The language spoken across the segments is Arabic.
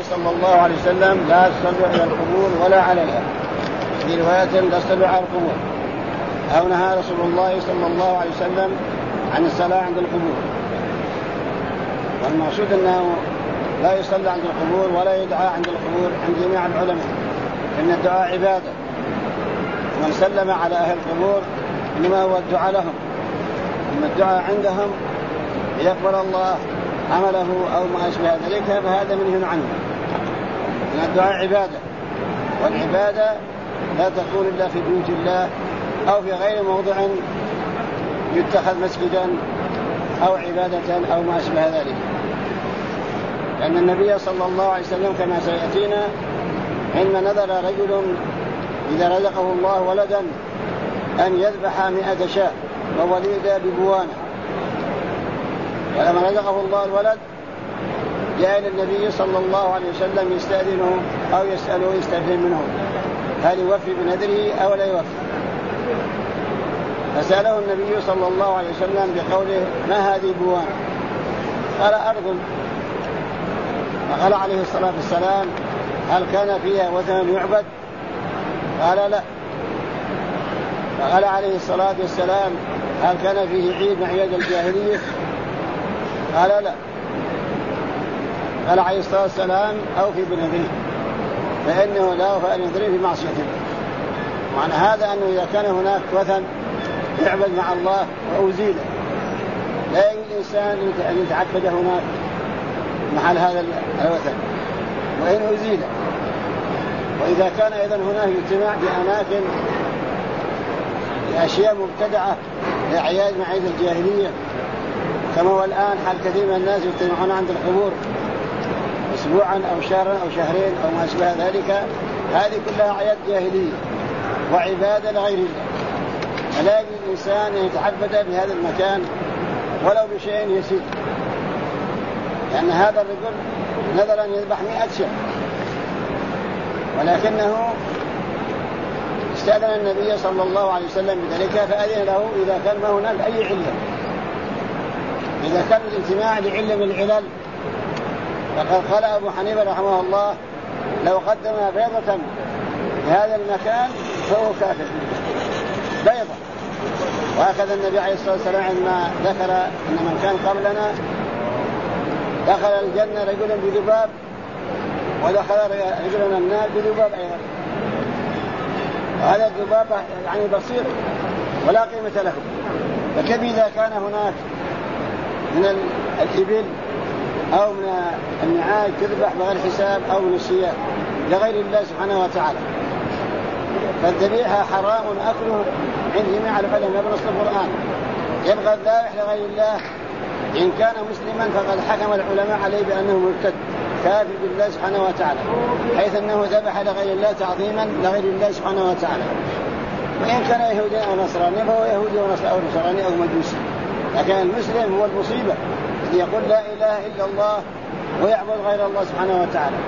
صلى الله عليه وسلم لا تصلوا إلى القبور ولا عليها، في رواية لا تصلوا على القبور، أو نهى رسول الله صلى الله عليه وسلم عن الصلاة عند القبور. والمقصود أنه لا يصلى عند القبور ولا يدعى عند القبور عند جميع العلماء، إن الدعاء عبادة، ومن سلم على أهل القبور إنما هو الدعاء لهم، أما الدعاء عندهم ليقبل الله عمله أو ما أشبه ذلك فهذا منهي عنه. إن الدعاء عبادة، والعبادة لا تكون إلا في بيوت الله أو في غير موضع يتخذ مسجدا أو عبادة أو ما أشبه ذلك. لأن النبي صلى الله عليه وسلم كما سيأتينا حين نذر رجل إذا رزقه الله ولدا أن يذبح 100 شاة ووليد ببوانة، ولما رزقه الله الولد جاء إلى النبي صلى الله عليه وسلم يستأذنه أو يسأله يستفهم منه هل يوفي بنذره أو لا يوفي. فسأله النبي صلى الله عليه وسلم بقوله ما هذه بوانة؟ قال أرض. فقال عليه الصلاة والسلام هل كان فيها وثن يعبد؟ قال لا. فقال عليه الصلاة والسلام هل كان فيه عيد من أعياد الجاهلية؟ قال لا. قال عليه الصلاة والسلام أوفي بنذره فإنه لا يوفى بنذره في معصية الله. معنى هذا أنه إذا كان هناك وثن يعبد مع الله وأزيل لا يجوز الإنسان أن يتعبد هناك محل هذا الوثن وإن أزيل. وإذا كان أيضا هناك اجتماع في أماكن لأشياء مبتدعة لأعياد من أعياد الجاهلية كما هو الآن حال كثير من الناس يجتمعون عند القبور أسبوعا أو شهرا أو شهرين أو ما أشبه ذلك، هذه كلها أعياد جاهلية وعبادة لغير الله. فلا يجوز الإنسان أن يتعبد بهذا المكان ولو بشيء يسير، لأن هذا الرجل نذر أن يذبح 100 شاة ولكنه استأذن النبي صلى الله عليه وسلم بذلك فأذن له إذا كان ما هناك أي علة. إذا كان الاجتماع لعلة من العلل فقد قال أبو حنيفة رحمه الله لو قدم بيضة في هذا المكان فهو كافر بيضة. وأخذ النبي عليه الصلاة والسلام عندما ذكر أن من كان قبلنا دخل الجنة رجلا بذباب ودخل رجلا النار بذباب أيضا، وهذا الذباب يعني بصير ولا قيمة له. فكيف إذا كان هناك من الإبل أو من النعاج تذبح بغير حساب أو من الشياه لغير الله سبحانه وتعالى؟ فالذبيحة حرام أكله عند جميع العلماء بنص القرآن. يبغى الذابح لغير الله إن كان مسلما فقد حكم العلماء عليه بأنه مرتد كافر بالله سبحانه وتعالى، حيث أنه ذبح لغير الله تعظيما لغير الله سبحانه وتعالى. وإن كان يهودي أو نصراني فهو يهودي أو نصراني أو مجوسي، لكن المسلم هو المصيبة الذي يقول لا إله إلا الله ويعبد غير الله سبحانه وتعالى،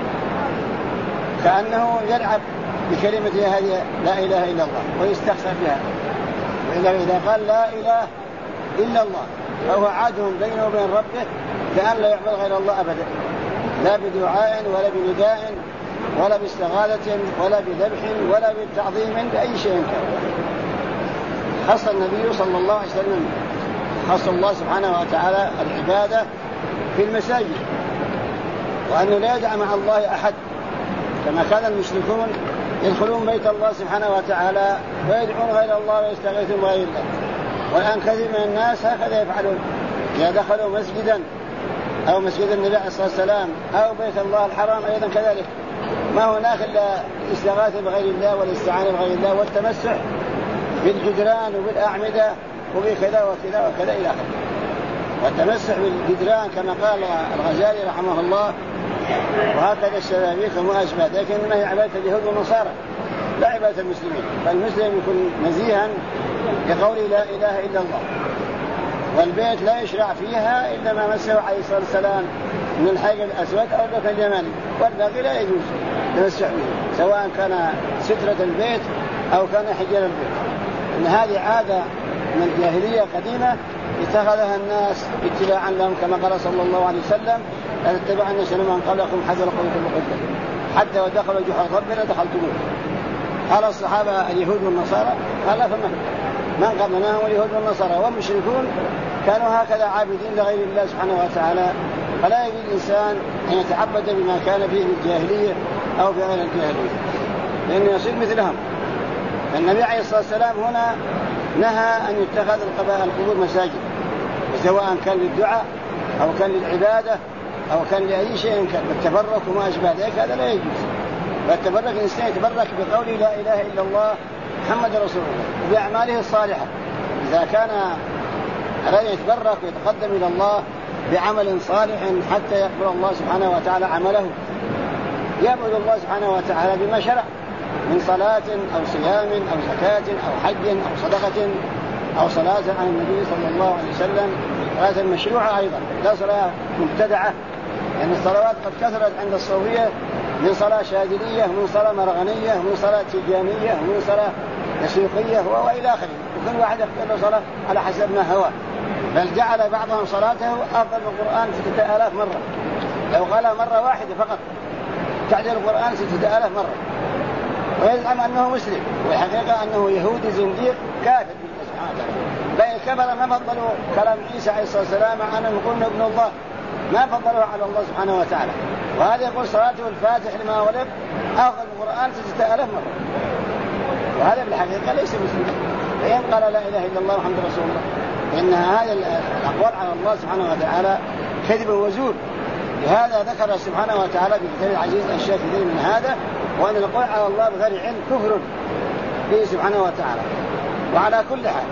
كأنه يلعب بكلمة هذه لا إله إلا الله ويستخسر بها. وإذا قال لا إله إلا الله فهو عاده بينه وبين ربه كأن لا يعبد غير الله أبدا، لا بدعاء ولا بنداء ولا باستغاثة ولا بذبح ولا بالتعظيم بأي شيء كان. خص النبي صلى الله عليه وسلم خص الله سبحانه وتعالى العبادة في المساجد، وأنه لا يدع مع الله أحد كما كان المشركون يدخلون بيت الله سبحانه وتعالى ويدعون غير الله ويستغيثون بغير الله. والآن كثير من الناس هكذا يفعلون، إذا دخلوا مسجدا أو مسجد النبي عليه الصلاة والسلام أو بيت الله الحرام أيضا كذلك ما هناك إلا الاستغاثة بغير الله والاستعانة بغير الله والتمسح بالجدران وبالأعمدة وبكذا وكذا وكذا إلى آخره. والتمسح بالجدران كما قال الغزالي رحمه الله وهكذا الشبابيك وما أشبه، لكن ما هي عبادة اليهود والنصارى لا عبادة المسلمين. فالمسلم يكون نزيها بقول لا إله إلا الله، والبيت لا يشرع فيها إلا ما مسه عليه الصلاة والسلام من الحجر الأسود أو الركن اليماني، والباقي لا يجوز تمسح به سواء كان سترة البيت أو كان حجر البيت. إن هذه عادة من الجاهلية قديمة اتخذها الناس اتباعا لهم كما قال صلى الله عليه وسلم لا تتبعن سنن من قبلكم حذو القوة المقدسة حتى ودخلوا جحر ربنا دخلتموه. قال الصحابة اليهود والنصارى قال من قبلنا هم اليهود والنصارى والمشركون كانوا هكذا عابدين لغير الله سبحانه وتعالى. فلا يجوز الإنسان أن يتعبد بما كان فيه من الجاهلية أو في غير الجاهلية لأنه يصير مثلهم. النبي عليه الصلاة والسلام هنا نهى أن يتخذ القبور مساجد سواء كان للدعاء أو كان للعبادة أو كان لأي شيء كان بالتبرك وما أشبه ذلك هذا لا يجوز. فالتبرك الإنسان يتبرك بقوله لا إله إلا الله محمد رسول الله وبأعماله الصالحة. إذا كان أراد يتبرك ويتقدم إلى الله بعمل صالح حتى يقبل الله سبحانه وتعالى عمله يعبد الله سبحانه وتعالى بما شرع من صلاة أو صيام أو زكاة أو حج أو صدقة أو صلاة عن النبي صلى الله عليه وسلم صلاة مشروعة أيضا لا صلاة مبتدعة لأن الصلوات قد كثرت عند الصوفية من صلاة شاذلية ومن صلاة مرغنية ومن صلاة تيجانية ومن صلاة نسيقية وإلى آخره وكل واحد يختار صلاة على حسب ما هو. بل جعل بعضهم صلاته أفضل من القرآن 6000 مرة لو قالها مرة واحدة فقط تعدل القرآن 6000 مرة ويزعم أنه مسلم والحقيقة أنه يهودي زنديق كافر بالله سبحانه وتعالى. بل الكفر ما فضلوا كلام عيسى عليه الصلاة والسلام عن أن يقولون ابن الله ما فضلوه على الله سبحانه وتعالى. وهذا يقول صلاته الفاتح لما ولد أفضل من القرآن 6000 مرة وهذا بالحقيقة ليس مسلم. فإن قال لا إله إلا الله محمد رسول الله إن هذا الأقوال على الله سبحانه وتعالى كذب وزور. لهذا ذكر سبحانه وتعالى في كتاب العزيز أشياء كثير من هذا وأن القول على الله بغير علم كفر به سبحانه وتعالى. وعلى كل حال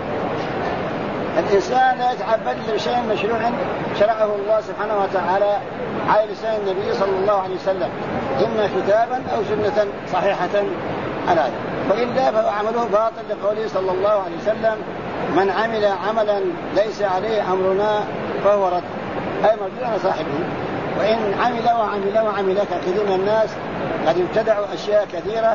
الإنسان لا يتعبد بشيء مشروع شرعه الله سبحانه وتعالى على لسان النبي صلى الله عليه وسلم إما كتابا أو سنة صحيحة على هذا وإلا فهو عمله باطل لقوله صلى الله عليه وسلم من عمل عملا ليس عليه أمرنا فهو رد أي مردود على صاحبه. وإن عمل كثير من الناس قد ابتدعوا أشياء كثيرة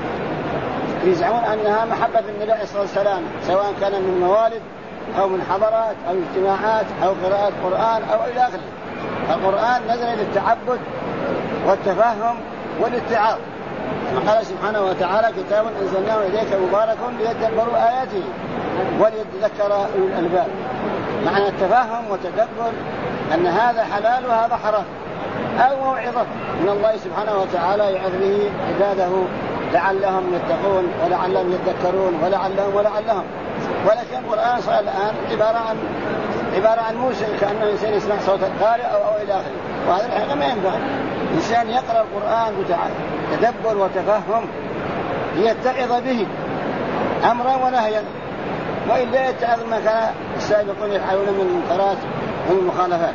يزعمون أنها محبة النبي عليه الصلاة والسلام سواء كان من موالد أو من حضرات أو اجتماعات أو قراءة قرآن أو إلى آخره. القرآن نزل للتعبد والتفهم والاتعاظ. قال سبحانه وتعالى كتاب أنزلناه إليك مبارك ليدبروا آياته وليتذكر أولو الألباب. معنى التفهم وتدبر أن هذا حلال وهذا حرام أو موعظة من الله سبحانه وتعالى يعظ به عباده لعلهم يتقون ولعلهم يتذكرون ولعلهم. ولكن القرآن صار الآن عبارة عن موسى كأنه إنسان يسمع صوت القارئ أو إلى آخره. وهذا الحقيقة ما ينبغي إنسان يقرأ القرآن بتعالى تدبر وتفهم ليتعظ به أمرا ونهيا وإلا يتعظ ما كان السابقون يفعلون من المنكرات ومن المخالفات.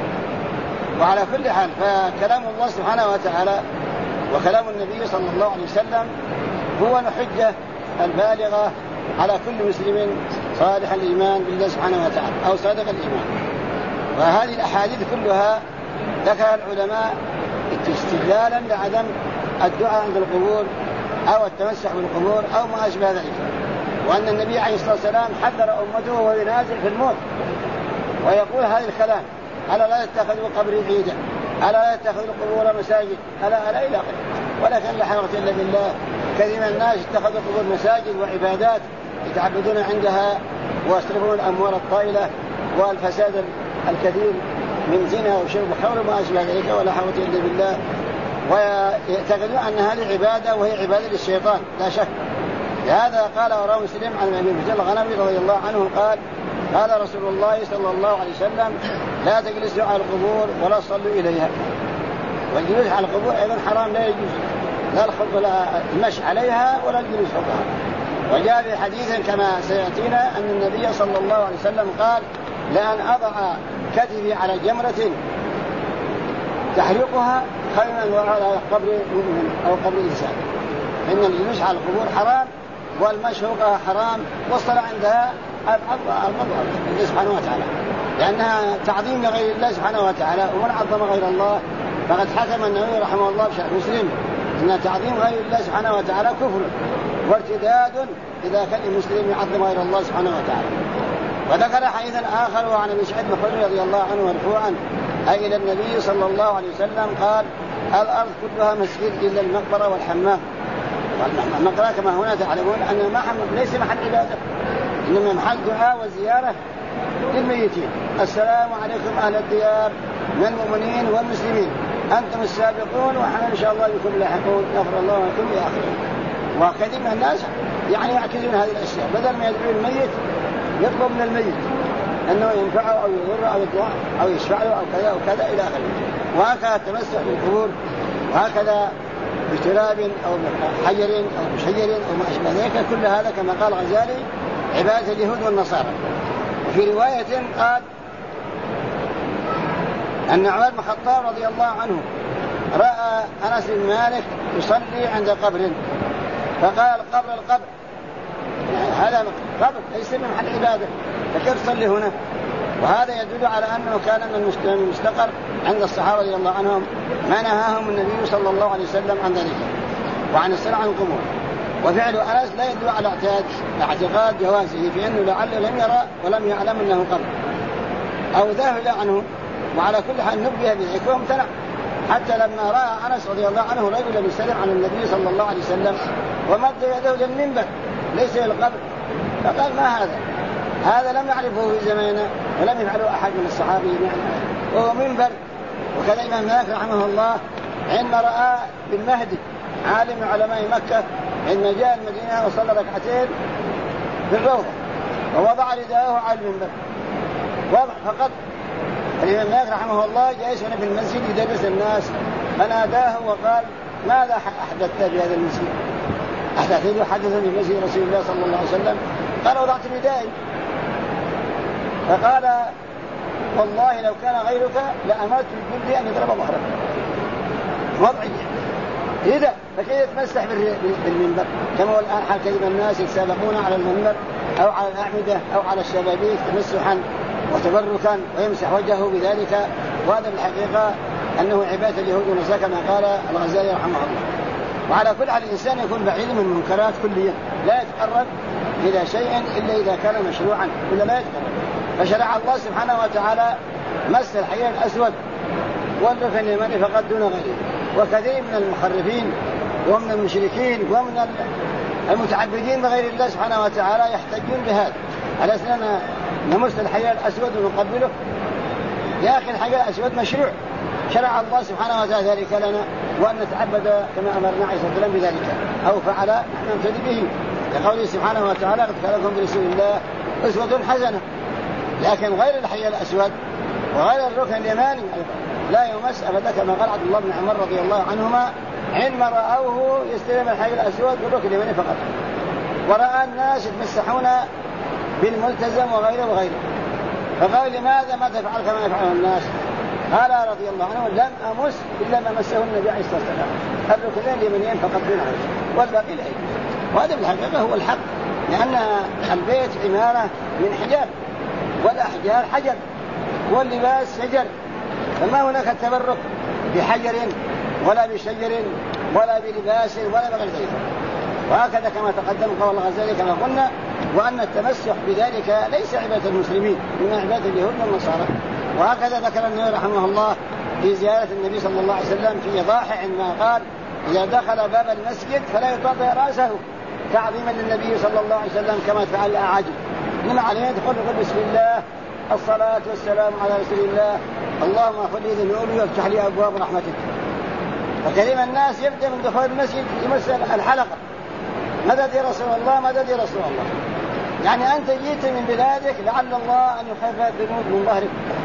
وعلى كل حال فكلام الله سبحانه وتعالى وكلام النبي صلى الله عليه وسلم هو الحجة البالغة على كل مسلم صالح الإيمان بالله سبحانه وتعالى أو صادق الإيمان. وهذه الأحاديث كلها ذكر العلماء استدلالا لعدم الدعاء عند القبور أو التمسح بالقبور أو ما أشبه ذلك. وأن النبي عليه الصلاة والسلام حذر أمته وهو ينازل في الموت ويقول هذا الكلام ألا لا يتخذوا قبري عيدا ألا لا يتخذوا القبور مساجد ألا إلى آخره. ولكن لا حول إلا بالله كثير من الناس اتخذوا القبور مساجد وعبادات يتعبدون عندها ويصرفون الأموال الطائلة والفساد الكثير من زنا وشرب وحول وما أشبه ذلك ولا حول إلا بالله ويعتقدون أن هذه عبادة وهي عبادة للشيطان لا شك. لهذا قال ورواه مسلم عن أبي بكر الغنوي رضي الله عنه قال رسول الله صلى الله عليه وسلم لا تجلسوا على القبور ولا تصلوا إليها. والجلوس على القبور أيضا حرام لا يجوز لا الخطبة ولا المشي عليها ولا الجلوس فوقها. وجاء في حديث كما سيأتينا أن النبي صلى الله عليه وسلم قال لأن أضع كتفي على جمرة تحرقها خير من على قبر مؤمن أو قبر إنسان. إن الجلوس على القبور حرام والمشي فوقها حرام والصلاة عندها الغضب لله سبحانه وتعالى لأنها تعظيم لغير الله سبحانه وتعالى. ومن عظم غير الله فقد حكم النبي رحمه الله بشرع مسلم إن تعظيم غير الله سبحانه وتعالى كفر وارتداد إذا كان المسلم يعظم غير الله سبحانه وتعالى. وذكر حديثا آخر وعن أبي سعيد الخدري رضي الله عنه مرفوعا أي إلى النبي صلى الله عليه وسلم قال الأرض كلها مسجد إلا المقبرة والحمام. المقبرة كما هنا تعلمون أن ليس محل عبادة، إنما محل دعاء وزيارة للميتين. السلام عليكم أهل الديار من المؤمنين والمسلمين، أنتم السابقون ونحن إن شاء الله بكم لاحقون، يغفر الله لكم يا أخي. وكثير من الناس يعني يعتزون هذه الأشياء، بدل ما يدعو الميت يطلب من الميت أنه ينفعه أو يضره أو يدعه أو يشفع له أو كذا أو كذا إلى آخره. وهكذا التمسح بالقبور، وهكذا بتراب أو حجر أو بشجر أو ما أشبه ذلك، كل هذا كما قال الغزالي عبادة اليهود والنصارى. وفي رواية قال أن عمر بن الخطاب رضي الله عنه رأى أنس بن مالك يصلي عند قبر، فقال القبر يعني هذا قبر ليس من محل عبادة، فكيف تصلي هنا؟ وهذا يدل على أنه كان من المستقر عند الصحابة رضي الله عنهم ما نهاهم النبي صلى الله عليه وسلم عن ذلك وعن الصلاة عن القبور. وفعل أنس لا يدل على اعتقاد جوازه، في أنه لعله لم يرى ولم يعلم أنه قبر أو ذهل عنه. وعلى كل حال نبه بذلك وامتنع، حتى لما رأى أنس رضي الله عنه رجلا يسلم على النبي صلى الله عليه وسلم ومد يده للمنبر ليس للقبر، فقال ما هذا لم يعرفه في زماننا ولم يفعله أحد من الصحابة يعني، وهو منبر. وكذا الإمام مالك رحمه الله عندما رأى بالمهدي عالم علماء مكة عندما جاء المدينة وصلى ركعتين في الروضة ووضع رداءه على المنبر فقط. الإمام مالك رحمه الله جالس هنا في المسجد يدرس الناس، فناداه وقال ماذا أحدثت في هذا المسجد؟ أحدثت حدثا في مسجد رسول الله صلى الله عليه وسلم. قال وضعت ردائي. فقال والله لو كان غيرك لأمرت الجندي أن يضرب ظهرك. وضعي إذا فكيف يتمسح بالمنبر كما هو الآن حال كثير من الناس يتسابقون على المنبر أو على الأعمدة أو على الشبابيك تمسحا وتبركا ويمسح وجهه بذلك. وهذا بالحقيقة أنه عبادة اليهود والنصارى كما قال الغزالي رحمه الله. وعلى كل حال الإنسان يكون بعيد من المنكرات كليا، لا يتقرب إلى شيء إلا إذا كان مشروعا ولا لا يتقرب. فشرع الله سبحانه وتعالى مس الحجر الأسود والركن اليماني فقط دون غيره. وكثير من المخرفين ومن المشركين ومن المتعبدين بغير الله سبحانه وتعالى يحتجون بهذا على أساسنا نمس الحجر الأسود ونقبله. يا أخي الحجر الأسود مشروع، شرع الله سبحانه وتعالى ذلك لنا، وأن نتعبد كما أمرنا عليه الصلاة والسلام بذلك أو فعل نحن نمتدي به، لقوله سبحانه وتعالى قد كان لكم برسول الله أسوة حسنة. لكن غير الحجر الأسود وغير الركن اليماني لا يمس أبدا، كما قال عبد الله بن عمر رضي الله عنهما عندما رأوه يستلم الحجر الأسود والركن اليماني فقط، ورأى الناس يتمسحون بالملتزم وغيره فقال لماذا ما تفعل كما يفعل الناس؟ قال رضي الله عنه لم أمس إلا ما مسه النبي عليه الصلاة والسلام، الركنين اليمنيين فقط دون غيره والباقي الأيدي. وهذا بالحقيقة هو الحق، لأن البيت عمارة من حجر والأحجار حجر واللباس شجر، فما هناك التبرك بحجر ولا بشجر ولا بلباس ولا بغير ذلك. وهكذا كما تقدم قول الغزالي كما قلنا، وأن التمسح بذلك ليس عبادة المسلمين إنما عبادة اليهود والنصارى. وهكذا ذكر النبي رحمه الله في زيارة النبي صلى الله عليه وسلم في إيضاح عندما قال إذا دخل باب المسجد فلا يطأطئ رأسه تعظيما للنبي صلى الله عليه وسلم كما فعل الأعاجم، إنما عليه يدخل بسم الله الصلاة والسلام على رسول الله اللهم اغفر لي ذنوبي وافتح لي أبواب رحمتك. وكثير من الناس يبدأ من دخول المسجد يمس الحلقة مدد يا رسول الله مدد يا رسول الله، يعني أنت جيت من بلادك لعل الله أن يخفف الذنوب من ظهرك.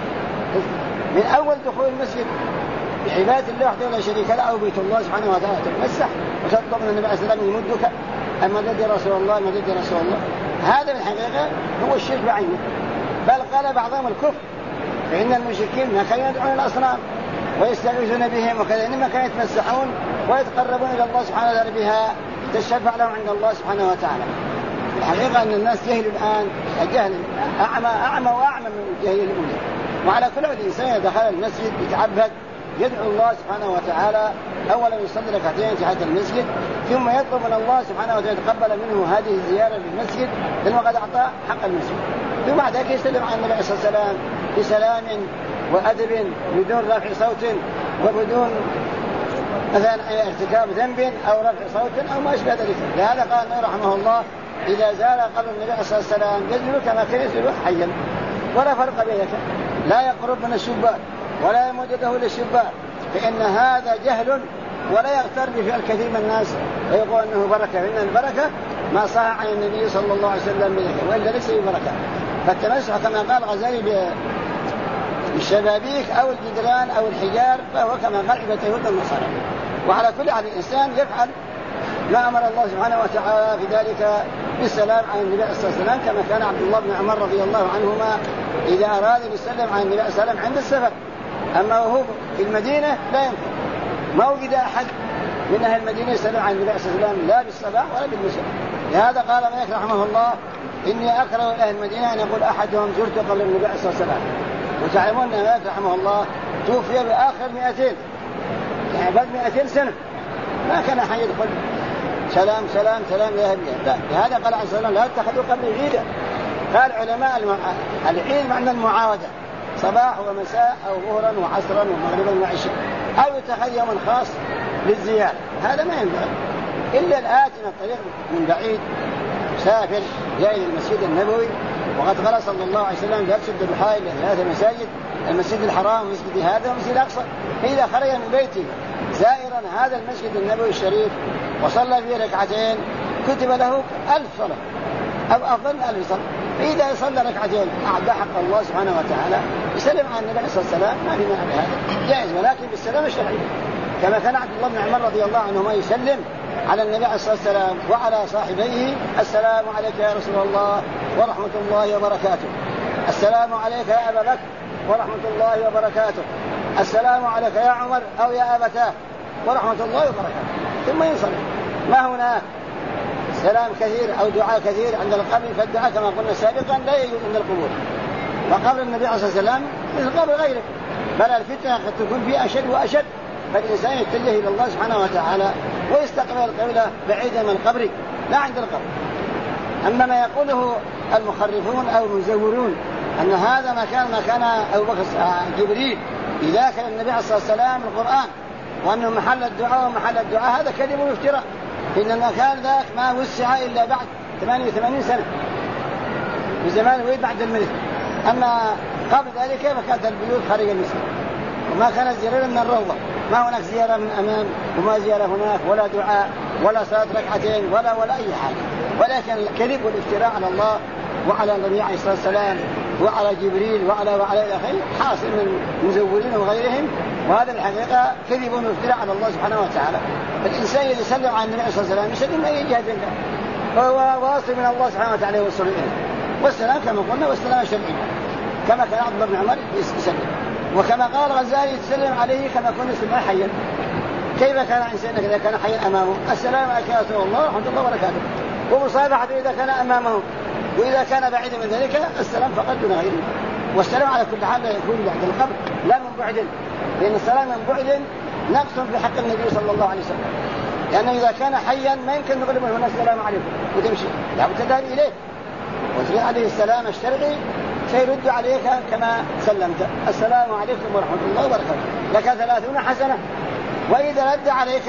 من أول دخول المسجد بعبادة الله وحده لا شريك له أو بيت الله سبحانه وتعالى تتمسح وتطلب من النبي عليه الصلاة والسلام يمدك المدد يا رسول الله المدد يا رسول الله. هذا بالحقيقة هو الشرك بعينه، بل قال بعضهم الكفر، فإن المشركين ما كانوا يدعون الأصنام ويستغيثون بهم وكذا، إنما كانوا يتمسحون ويتقربون إلى الله سبحانه وتعالى بها تشفع لهم عند الله سبحانه وتعالى. الحقيقة أن الناس جهلوا الآن الجهل أعمى وأعمى من الجهل الأولى. وعلى كل الإنسان دخل المسجد يتعبد يدعو الله سبحانه وتعالى، أولا يصلي ركعتين تحت المسجد ثم يطلب من الله سبحانه وتعالى يتقبل منه هذه الزيارة في المسجد لأنه قد أعطى حق المسجد، ثم بعد ذلك يسلم على النبي صلى الله عليه وسلم بسلام وأدب بدون رفع صوت وبدون مثلا ارتكاب ذنب أو رفع صوت أو ما أشبه ذلك. لهذا قال النبي رحمه الله إذا زال قبر النبي صلى الله عليه وسلم يزول كما كان يزول حيا ولا فرق بينك، لا يقرب من الشباك ولا يمد يده للشباك، فإن هذا جهل ولا يغتر به الكثير من الناس ويقول أنه بركة، فإن البركة ما صح عن النبي صلى الله عليه وسلم بذلك، وإلا ليس ببركة. فالتمسح كما قال غزالي بالشبابيك أو الجدران أو الحجار فهو كما قال عبادة اليهود والنصارى. وعلى كل حال الإنسان يفعل ما أمر الله سبحانه وتعالى في ذلك بالسلام عن النبي صلى الله عليه وسلم، كما كان عبد الله بن عمر رضي الله عنهما إذا أراد أن يسلم عن النبي صلى الله عليه وسلم عند السفر، أما وهو في المدينة لا يمكن، ما وجد أحد من أهل المدينة يسلم عن النبي صلى الله عليه وسلم لا بالصباح ولا بالمساء. لهذا قال مالك رحمه الله إني أكره أهل المدينة أن يقول أحدهم زرت قبل النبي صلى الله عليه وسلم. وتعلمون أن مالك رحمه الله توفي بآخر 200 يعني بعد 200 سنة، ما كان أحد يدخل سلام سلام سلام يا أهل المدينة، لا. لهذا قال عليه السلام لا تتخذوا قبري عيدا. قال علماء العيد معنى المعاودة، صباح ومساء أو ظهرا وعصرا ومغربا وعشاء، أو يتخذ يوما خاص للزيارة، هذا ما ينبغي. إلا الآتي من الطريق من بعيد سافر جاي للمسجد النبوي، وقد قال صلى الله عليه وسلم يقصد بحائل 3 مساجد، المسجد الحرام ومسجد هذا ومسجد الأقصى، فإذا خرج من بيته زائرا هذا المسجد النبوي الشريف وصلى فيه 2 ركعتين كتب له 1000 صلاة أو أفضل 1000 صلاة. فإذا صلى 2 ركعتين أعد حق الله سبحانه وتعالى يسلم عن النبي صلى الله عليه وسلم، ما في معنى هذا جائز، ولكن بالسلام الشرعي، كما كان عبد الله بن عمر رضي الله عنهما يسلم على النبي عليه الصلاة والسلام وعلى صاحبيه السلام عليك يا رسول الله ورحمة الله وبركاته، السلام عليك يا أبا بكر ورحمة الله وبركاته، السلام عليك يا عمر أو يا أبتاه ورحمة الله وبركاته، ثم ينصرف. ما هنا سلام كثير أو دعاء كثير عند القبر، فالدعاء كما قلنا سابقا لا يجوز عند القبور، وقبر النبي عليه الصلاة والسلام مثل قبر غيره، بل الفتنة قد تكون فيه أشد وأشد، فالإنسان يتجه إلى الله سبحانه وتعالى ويستقبل القبلة بعيدا من القبر لا عند القبر. أما ما يقوله المخرفون أو المزورون أن هذا ما كان أبو بكر جبريل إذا كان النبي عليه الصلاة والسلام القرآن، وأنه محل الدعاء ومحل الدعاء، هذا كذب وافتراء، إن المكان ذاك ما وسع إلا بعد 88 سنة في زمان الوليد بعد الملك، أما قبل ذلك فكانت البيوت خارج المسجد وما كانت زيارة من الروضة، ما هناك زيارة من أمام وما زيارة هناك ولا دعاء ولا صلاة 2 ركعتين ولا أي حاجة، ولكن الكذب والافتراء على الله وعلى النبي عليه الصلاة والسلام وعلى جبريل وعلى الأخير حاصل من مزورين وغيرهم، وهذا الحقيقة كذب وافتراء على الله سبحانه وتعالى. فالإنسان إذا سلم على النبي صلى الله عليه وسلم يسلم أي جهة منه، فهو واصل من الله سبحانه وتعالى والصلاة إليه، والسلام كما قلنا والسلام الشرعي كما كان عبد الله بن عمر يسلم، وكما قال غزالي يتسلم عليه كما كنا يسلم حيا. كيف كان إنسان إذا كان حيا أمامه السلام عليك يا رسول الله ورحمة الله وبركاته، ومصافحته إذا كان أمامه، وإذا كان بعيدا من ذلك السلام فقط دون غيره. والسلام على كل حال لا يكون بعد القبر لا من بعد، لأن السلام من بعد نقص في حق النبي صلى الله عليه وسلم، لأنه إذا كان حيا ما يمكن نقول من هنا السلام عليكم وتمشي، لا بتدار إليه وتريد عليه السلام الشرعي سيرد عليك كما سلمت، السلام عليكم ورحمة الله وبركاته، لك 30 حسنة، وإذا رد عليك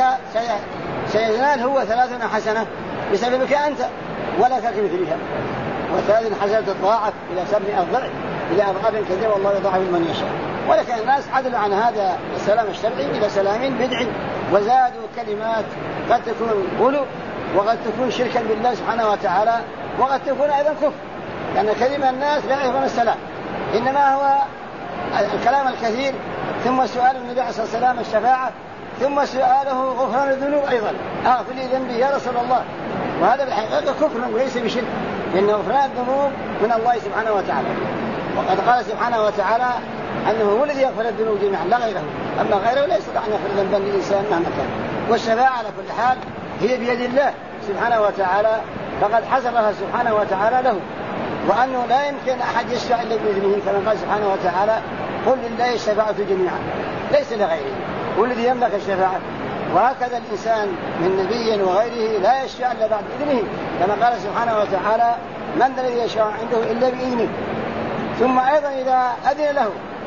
سينال هو 30 حسنة بسببك أنت ولا كمثلها، و30 حسنة تضاعف إلى 700 ضعف إلى أضعاف كثيرة والله يضاعف لمن يشاء. ولكن الناس عدلوا عن هذا السلام الشرعي إلى سلام بدعي، وزادوا كلمات قد تكون غلو وقد تكون شركا بالله سبحانه وتعالى، وقد تكون أيضا كفر، لأن كلمة الناس لا يعرفون السلام، إنما هو الكلام الكثير، ثم سؤال النبي عليه الصلاة والسلام الشفاعة، ثم سؤاله غفران الذنوب أيضا، أغفر لي ذنبي يا رسول الله، وهذا بالحقيقة كفر وليس بشرك، لأن غفران الذنوب من الله سبحانه وتعالى، وقد قال سبحانه وتعالى أنه هو الذي يغفر الذنوب جميعا لا غيره، أما غيره لا يستطيع أن يغفر ذنبا للإنسان مهما كان. والشفاعة على كل حال هي بيد الله سبحانه وتعالى، فقد حصرها سبحانه وتعالى له، وأنه لا يمكن أحد يشفع إلا بإذنه، كما قال سبحانه وتعالى قل لله الشفاعة جميعا ليس لغيره، هو الذي يملك الشفاعة. وهكذا الإنسان من نبي وغيره لا يشفع إلا بعد إذنه، كما قال سبحانه وتعالى من الذي يشفع عنده إلا بإذنه. ثم أيضا إذا أذن له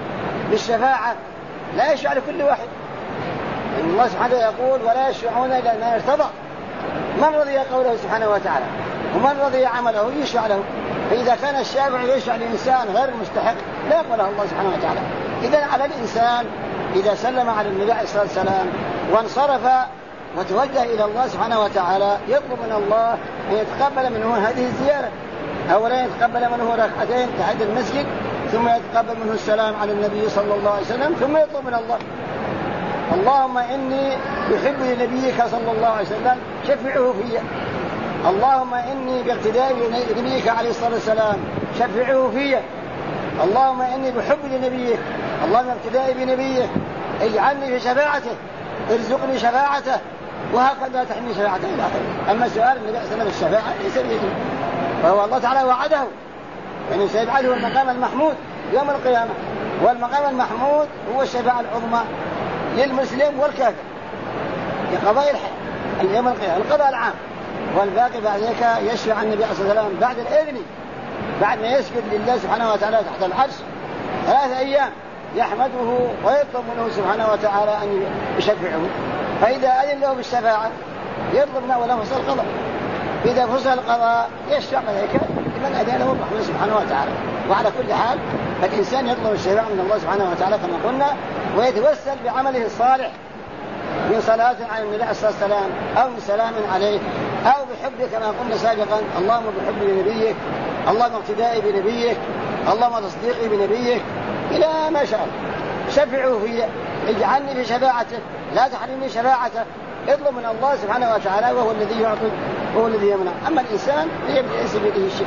بالشفاعة لا يشفع لكل واحد. إن الله سبحانه يقول ولا يشفعون إلا ما ارتضى. من رضي قوله سبحانه وتعالى ومن رضي عمله يشفع له. فإذا كان الشافع يشفع لإنسان غير مستحق لا يقبله الله سبحانه وتعالى. إذن على الإنسان إذا سلم على النبي عليه الصلاة والسلام وانصرف وتوجه إلى الله سبحانه وتعالى يطلب من الله أن يتقبل منه هذه الزيارة. أولا يتقبل منه ركعتين تحت المسجد، ثم يتقبل منه السلام على النبي صلى الله عليه وسلم، ثم يطلب من الله اللهم إني بحب لنبيك صلى الله عليه وسلم شفعه في. اللهم إني باقتداء بنبيك عليه الصلاة والسلام شفعه في. اللهم إني بحب لنبيك، اللهم باقتداء بنبيك اجعلني في شفاعته، ارزقني شفاعته، وهكذا تحمي شفاعته إلى آخره. أما سؤال النبي صلى الله عليه وسلم الشفاعة ليس بيده، فهو الله تعالى وعده يعني سيجعله المقام المحمود يوم القيامة. والمقام المحمود هو الشفاعة العظمى للمسلم والكافر لقضاء يوم القيامة، القضاء العام. والباقي بعد ذلك يشفع النبي صلى الله عليه وسلم بعد الإذن، بعد ما يسجد لله سبحانه وتعالى تحت العرش 3 أيام يحمده ويطلب منه سبحانه وتعالى أن يشفعه. فإذا أذن له بالشفاعة يطلب له وله فصل القضاء. إذا فصل القضاء يشفع ذلك لمن أذن له الرحمن سبحانه وتعالى. وعلى كل حال فالإنسان يطلب الشفاعة من الله سبحانه وتعالى كما قلنا، ويتوسل بعمله الصالح من صلاة على النبي عليه الصلاة والسلام أو من سلام عليه أو بحبه كما قلنا سابقا. اللهم بحب لنبيك، اللهم اقتدائي بنبيك، اللهم تصديقي بنبيك إلى ما شاء. شفعوا في، اجعلني في شفاعته، لا تحرمني شفاعته. اطلب من الله سبحانه وتعالى وهو الذي يعطي وهو الذي يمنع. أما الإنسان ليس بيده الشيء.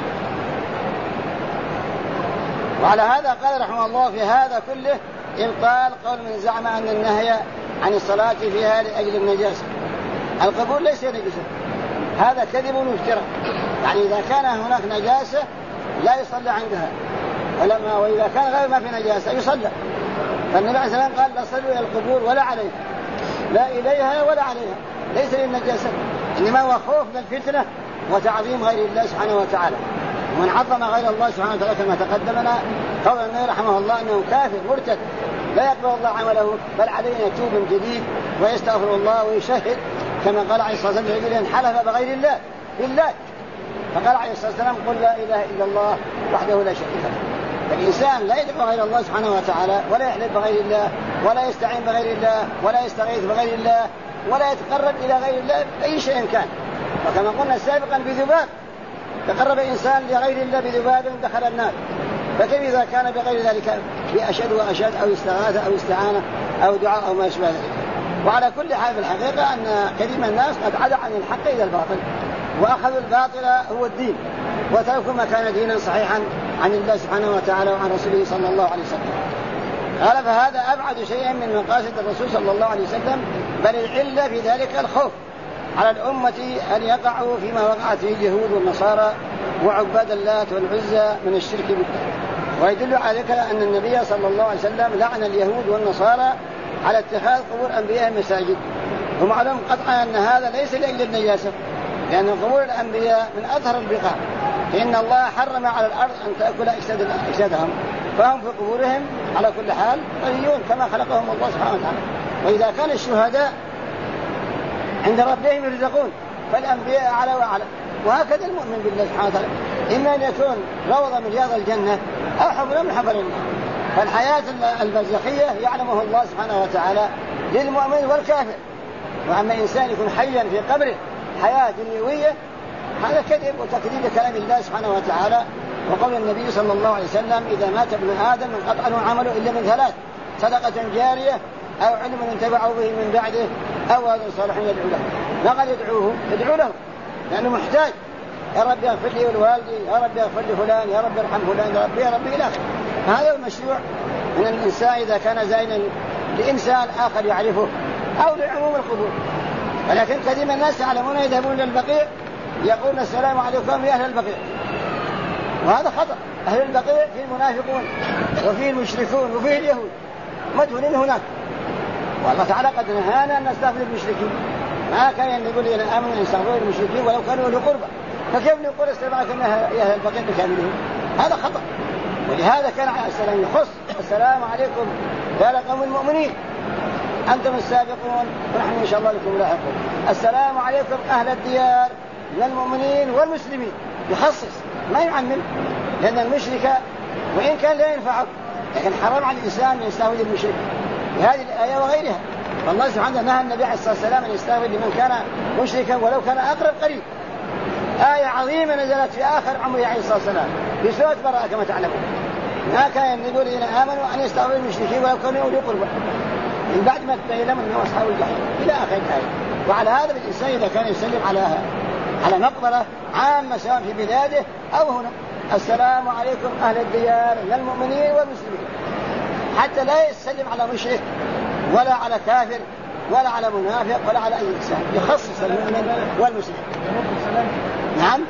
وعلى هذا قال رحمه الله في هذا كله إبطال قول من زعم أن النهي عن الصلاة فيها لأجل النجاسة. القبور ليس نجسة، هذا كذب وافتراء. يعني إذا كان هناك نجاسة لا يصلى عندها، وإذا كان غير ما في نجاسة يصلى. فالنبي عليه الصلاة والسلام قال لا صلوا إلى القبور ولا عليها، لا إليها ولا عليها، ليس للنجاسة، إنما هو خوف من الفتنة وتعظيم غير الله سبحانه وتعالى. ومن عظم غير الله سبحانه وتعالى كما تقدمنا قول النبي رحمه الله أنه كافر مرتد لا يقبل الله عمله، بل عليه أن يتوب من جديد ويستغفر الله ويشهد كما قال عليه الصلاة والسلام إن حلف بغير الله بالله. فقال عليه الصلاة والسلام قل لا إله إلا الله وحده لا شريك له. فالإنسان لا يدعو غير الله سبحانه وتعالى ولا يحلف بغير الله ولا يستعين بغير الله ولا يستغيث بغير الله ولا يتقرب إلى غير الله بأي شيء كان. وكما قلنا سابقا بذباب، تقرب إنسان لغير الله بذباب دخل النار، فكيف إذا كان بغير ذلك بأشد وأشد أو استغاثة أو استعانة أو دعاء أو ما يشبه ذلك. وعلى كل حال في الحقيقة أن كثير من الناس قد عدا عن الحق إلى الباطل، وأخذوا الباطل هو الدين وتركوا ما كان دينا صحيحا عن الله سبحانه وتعالى وعن رسوله صلى الله عليه وسلم. قال فهذا أبعد شيء من مقاصد الرسول صلى الله عليه وسلم، بل العلة في ذلك الخوف على الأمة أن يقعوا فيما وقعت فيه اليهود والنصارى وعباد اللات والعزى من الشرك بالله. ويدل على ذلك أن النبي صلى الله عليه وسلم لعن اليهود والنصارى على اتخاذ قبور أنبياء مساجد. ومعلوم قطعا أن هذا ليس لأجل النجاسة، لأن قبور الأنبياء من أطهر البقاع، فإن الله حرم على الأرض أن تأكل أجسادهم، فهم في قبورهم على كل حال طريون كما خلقهم الله سبحانه وتعالى. وإذا كان الشهداء عند ربهم يرزقون فالأنبياء أعلى وأعلى. وهكذا المؤمن بالله سبحانه وتعالى إما أن يكون روضة من رياض الجنة أو حفرة من حفر النار. فالحياة البرزخية يعلمه الله سبحانه وتعالى للمؤمن والكافر. وأما إنسان يكون حيا في قبره حياة دنيوية هذا كذب وتكذيب كلام الله سبحانه وتعالى. وقول النبي صلى الله عليه وسلم إذا مات ابن آدم انقطع عنه عمله إلا من 3: صدقة جارية أو علم ينتفع به من بعده أو ولد صالح يدعو له. ما قال يدعو له لأنه محتاج. يا رب اغفر لي ولوالدي، يا رب اغفر لي فلان، يا رب ارحم فلان، يا رب إلى آخره. هذا المشروع من الإنسان إذا كان زينا لإنسان آخر يعرفه أو لعموم القبور. ولكن كثير من الناس يعلمون يذهبون إلى البقيع يقولون السلام عليكم يا أهل البقيع، وهذا خطأ. أهل البقيع فيه المنافقون وفيه المشركون وفيه اليهود مدفونين هناك، والله تعالى قد نهانا أن نستغفر المشركين. ما كان يقول لنا آمنوا أن نستغفر المشركين ولو كانوا له قربى، فكيف نقول السلام عليكم يا أهل البقيع بكاملهم؟ هذا خطأ. ولهذا كان عليه السلام يخص السلام عليكم يا قوم المؤمنين أنتم السابقون ونحن إن شاء الله لكم لاحقون. السلام عليكم أهل الديار من المؤمنين والمسلمين، يخصص ما يعمم، لأن المشرك وإن كان لا ينفعه لكن حرام على الإنسان أن يستهود المشرك بهذه الآية وغيرها. والله سبحانه نهى النبي عليه الصلاة والسلام أن يستهود لمن كان مشركا ولو كان أقرب قريب. آية عظيمة نزلت في آخر عمره عليه الصلاة والسلام في سورة براءة كما تعلمون، ما كان يقول الذين آمنوا أن يستهودوا المشركين ولو كانوا أولي قربى من بعد ما تبين لهم أنهم أصحاب الجحيم إلى آخر الآية. وعلى هذا الإنسان إذا كان يسلم على مقبرة عامة سواء في بلاده أو هنا، السلام عليكم أهل الديار من المؤمنين والمسلمين، حتى لا يسلم على مشرك ولا على كافر ولا على منافق ولا على أي إنسان، يخصص المؤمن والمسلم. نعم،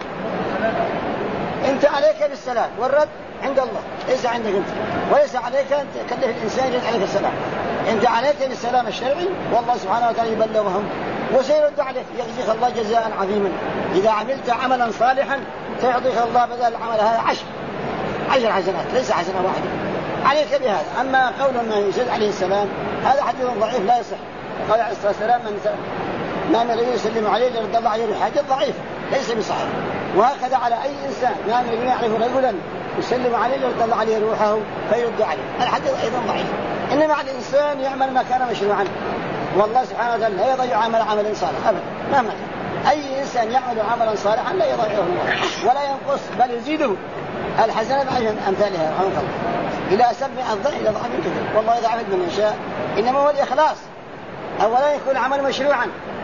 أنت عليك بالسلام والرد عند الله، ليس عندك أنت، وليس عليك أن تكلف الإنسان يرد عليك السلام. أنت عليك بالسلام الشرعي والله سبحانه وتعالى يبلغهم وسيرد عليك، يجزيك الله جزاء عظيما. إذا عملت عملا صالحا سيعطيك الله بدل العمل هذا 10 حسنات، ليس حسنة واحدة عليك بهذا. أما قول أنه يسد عليه السلام هذا حديث ضعيف لا يصح. قال عليه الصلاة والسلام من رجل يسلم عليه لرد الله عليه بحاجة، ضعيف ليس بصحيح. وهكذا على أي إنسان من رجل يعرف رجلا يسلم عليه لرد الله عليه روحه فيرد عليه، الحديث أيضا ضعيف. إنما على الإنسان يعمل ما كان مشروعا، والله سبحانه وتعالى لا يضيع عمل صالح أبدا مهما كان. أي إنسان يعمل عملا صالحا لا يضيعه ولا ينقص بل يزيده. الحسنات عشر أمثالها رحمك الله إلى 7 الضعف إلى ضعف كثير، والله يضاعف من يشاء. إنما هو الإخلاص، أولا يكون عمل مشروعا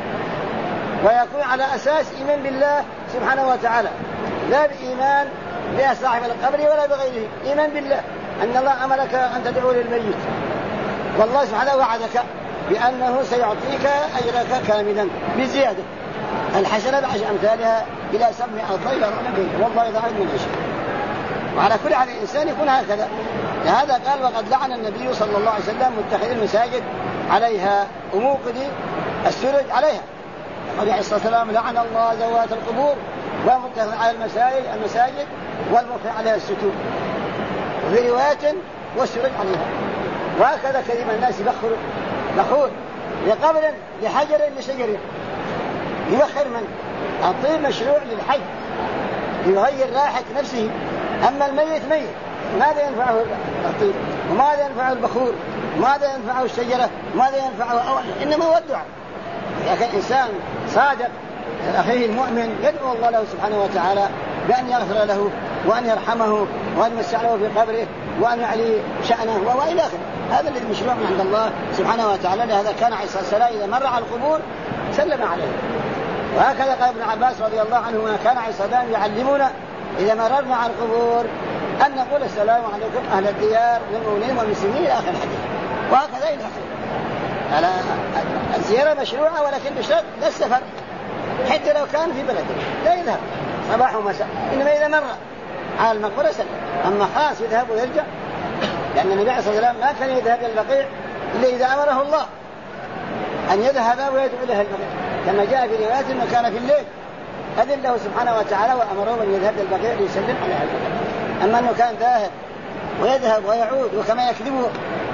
ويكون على أساس إيمان بالله سبحانه وتعالى، لا بإيمان بصاحب القبر ولا بغيره، إيمان بالله أن الله أمرك أن تدعو للميت، والله سبحانه وعدك بأنه سيعطيك أجرك كاملا بزيادة. الحسنة بعشر أمثالها إلى 7 الضعف إلى ضعف كثير، والله يضاعف من يشاء. وعلى كل حال الإنسان يكون هكذا. لهذا قال وقد لعن النبي صلى الله عليه وسلم متخذ المساجد عليها وموقد السرج عليها. قال عليه الصلاة والسلام لعن الله ذوات القبور ومتخذ على المساجد والموقع عليها الستور، وفي رواية والسرج عليها. وهكذا كثير من الناس يبخر لقبر لحجر لشجر، يبخر من الطيب مشروع للحج يغير راحة نفسه، أما الميت ميت ماذا ينفعه الطيب وماذا ينفعه البخور وماذا ينفعه الشجرة وماذا ينفعه إنما هو الدعاء. لكن إنسان صادق أخيه المؤمن يدعو الله له سبحانه وتعالى بأن يغفر له وأن يرحمه وأن يوسع له في قبره وأن يعلي شأنه وإلى آخره. هذا الذي مشروع من عند الله سبحانه وتعالى. لهذا كان عليه الصلاة والسلام إذا مر على القبور سلم عليه. وهكذا قال ابن عباس رضي الله عنهما كان عليه الصلاة والسلام يعلمنا إذا مررنا على القبور أن نقول السلام عليكم أهل الديار والمؤمنين والمسلمين إلى آخر الحديث. وهكذا إلى آخره. الزيارة مشروعة ولكن بشرط لا السفر، حتى لو كان في بلده لا يذهب صباح ومساء، إنما إذا مر على المقبرة سلم. أما خاص يذهب ويرجع، لأن النبي عليه الصلاة والسلام ما كان يذهب إلى البقيع إلا إذا أمره الله أن يذهب ويدعو إلى البقيع، كما جاء في روايات أنه كان في الليل أذن له سبحانه وتعالى وأمره أن يذهب إلى البقيع ليسلم على البقيع. أما أنه كان ذاهب ويذهب ويعود وكما يكذبه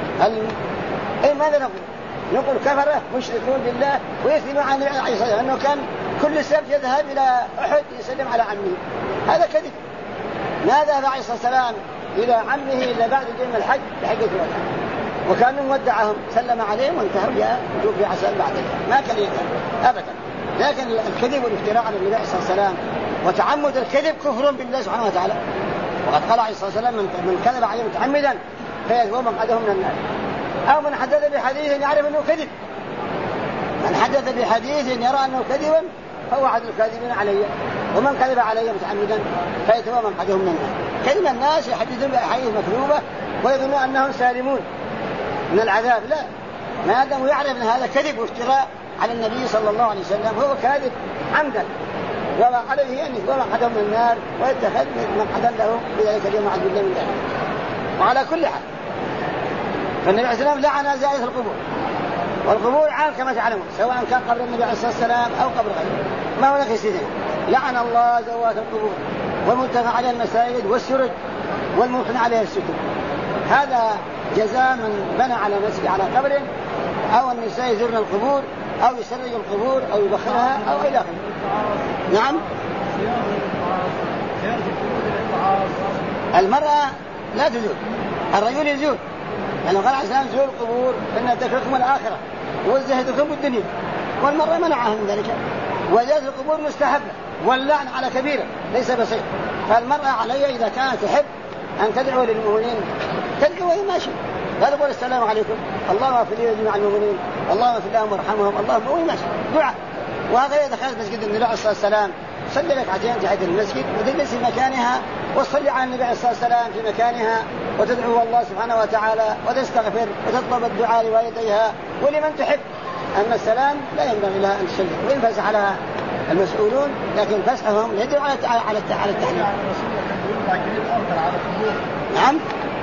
ماذا نقول كفره مشركون بالله ويثنوا عن النبي عليه الصلاة والسلام أنه كان كل سبت يذهب إلى أحد يسلم على عمه، هذا كذب. ما ذهب عليه الصلاة والسلام إلى عمه إلا بعد يوم الحج بحجة الوداع، وكان مودعهم سلم عليهم وانتهوا جاء وجوب في عسل بعد ما كان يذهب أبدا. لكن الكذب والافتراء على النبي عليه الصلاة والسلام وتعمد الكذب كفر بالله سبحانه وتعالى. وقد قال عليه الصلاة والسلام من كذب عليه متعمدا فيذوب مقعده من النار، أو من حدث بحديث يعرف أنه كذب. من حدث بحديث يرى أنه كذبا فهو أحد الكاذبين عليه، ومن كذب عليه متعمدا فيذوب مقعده من النار. كذب الناس يحدثون بأحاديث مكذوبة ويظنون أنهم سالمون من العذاب، لا، ما دام يعرف أن هذا كذب وافتراء على النبي صلى الله عليه وسلم هو كاذب عمدا، وما عليه أن يذوب مقعده من النار ويتخذ مقعدا له بذلك اليوم عز بالله من ذلك. وعلى كل حال فالنبي عليه الصلاة والسلام لعن زائرة القبور، والقبور عام كما تعلمون سواء كان قبر النبي عليه الصلاة والسلام أو قبر غيره، ما هناك استثناء. لعن الله زوات القبور والمتخذ على المساجد والسرج والممكن عليه السكوت. هذا جزاء من بنى على مسجد على قبر، أو النساء يزورن القبور أو يسرج القبور أو يبخرها أو إلى آخره. نعم. المرأة لا تزور، الرجل يزور، لأنه قال عليه السلام زور القبور إن تكركم الآخرة والزهدكم بالدنيا، والمرأة منعها من ذلك. وزيارة القبور مستحبة، واللعن على كبيرة ليس بسيط. فالمرأة عليها إذا كانت تحب أن تدعو للمؤمنين تدعو وهي ماشي، لا تقول السلام عليكم اللهم اغفر لي جميع المؤمنين اللهم اغفر لهم وارحمهم اللهم، وهي ماشي دعاء. وهذا إذا دخلت مسجد النبي عليه الصلاة والسلام صلي ركعتين تحت المسجد وتجلس في مكانها وتصلي على النبي عليه الصلاة والسلام في مكانها وتدعو الله سبحانه وتعالى وتستغفر وتطلب الدعاء لوالديها ولمن تحب. أما السلام لا ينبغي لها أن تسلم، وإن فسح لها المسؤولون لكن فسحهم يدعو على التحليل. نعم.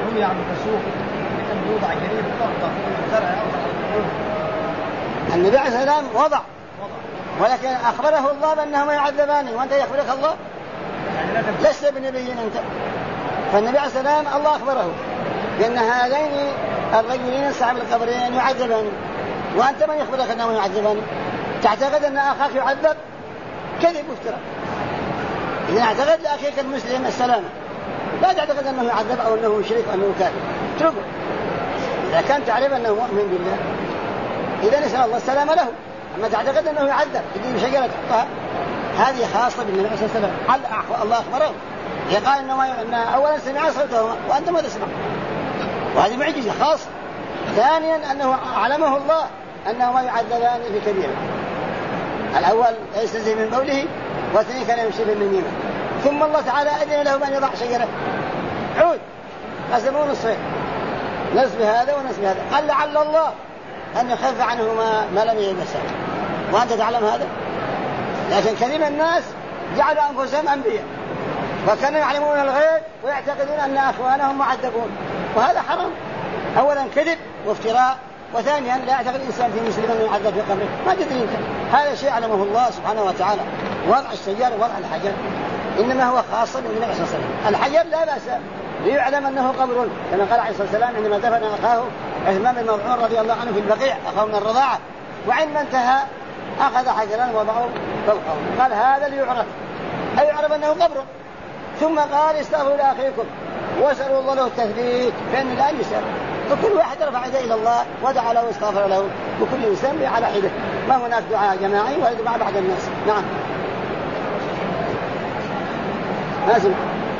النبي عليه الصلاة والسلام وضع، ولكن أخبره الله بأنهما يعذبان، وأنت يخبرك الله؟ لست بنبي أنت. فالنبي عليه الصلاة والسلام الله أخبره بأن هذين الرجلين صاحب القبرين يعذبان، وأنت من يخبرك أنهما يعذبان؟ تعتقد أن أخاك يعذب؟ كذب وافتراء. إذا اعتقد لأخيك المسلم السلامة، لا تعتقد أنه يعذب أو أنه شريك أو أنه كافر، اتركه. إذا كان تعرف أنه مؤمن بالله إذا نسأل الله السلامة له. أما تعتقد أنه يعذب تجيب شجرة تحطها، هذه خاصة بالنبي صلى الله عليه وسلم. الله أخبره يقال أن أولا سمع صوته وأنت ما تسمع، وهذه معجزة خاصة. ثانيا أنه علمه الله أنهما يعذبان في كبيرة. الأول يستزهي من قوله، والثاني كان يمشي بالنميمة. ثم الله تعالى أذن له بأن يضع شجرة عود قسمون الصيد، نصف هذا ونصف هذا، قال لعل الله أن يخف عنهما ما لم يلبسا، وأنت تعلم هذا. لكن كثير من الناس جعلوا أنفسهم أنبياء وكانوا يعلمون الغيب ويعتقدون أن أخوانهم معذبون، وهذا حرام. أولا كذب وافتراء، وثانيا لا يعتقد الإنسان في مسلم أنه يعذب في قبره، ما تدري انت. هذا شيء علمه الله سبحانه وتعالى. وضع الشجر ووضع الحجر إنما هو خاص بالنبي صلى الله عليه وسلم. الحجر لا بأس ليعلم أنه قبر، كما قال عليه الصلاة والسلام عندما دفن أخاه عثمان بن مظعون رضي الله عنه في البقيع، أخاه من الرضاعة، وعندما انتهى أخذ حجرا وضعه فوقه، قال هذا ليعرف، أي يعرف أنه قبر. ثم قال استغفروا لأخيكم واسألوا الله له التثبيت، فإن الآن يسأل، فكل واحد رفع يده إلى الله ودعا له واستغفر له، وكل إنسان على حده، ما هناك دعاء جماعي ولا دعاء بعد الناس. نعم. لازم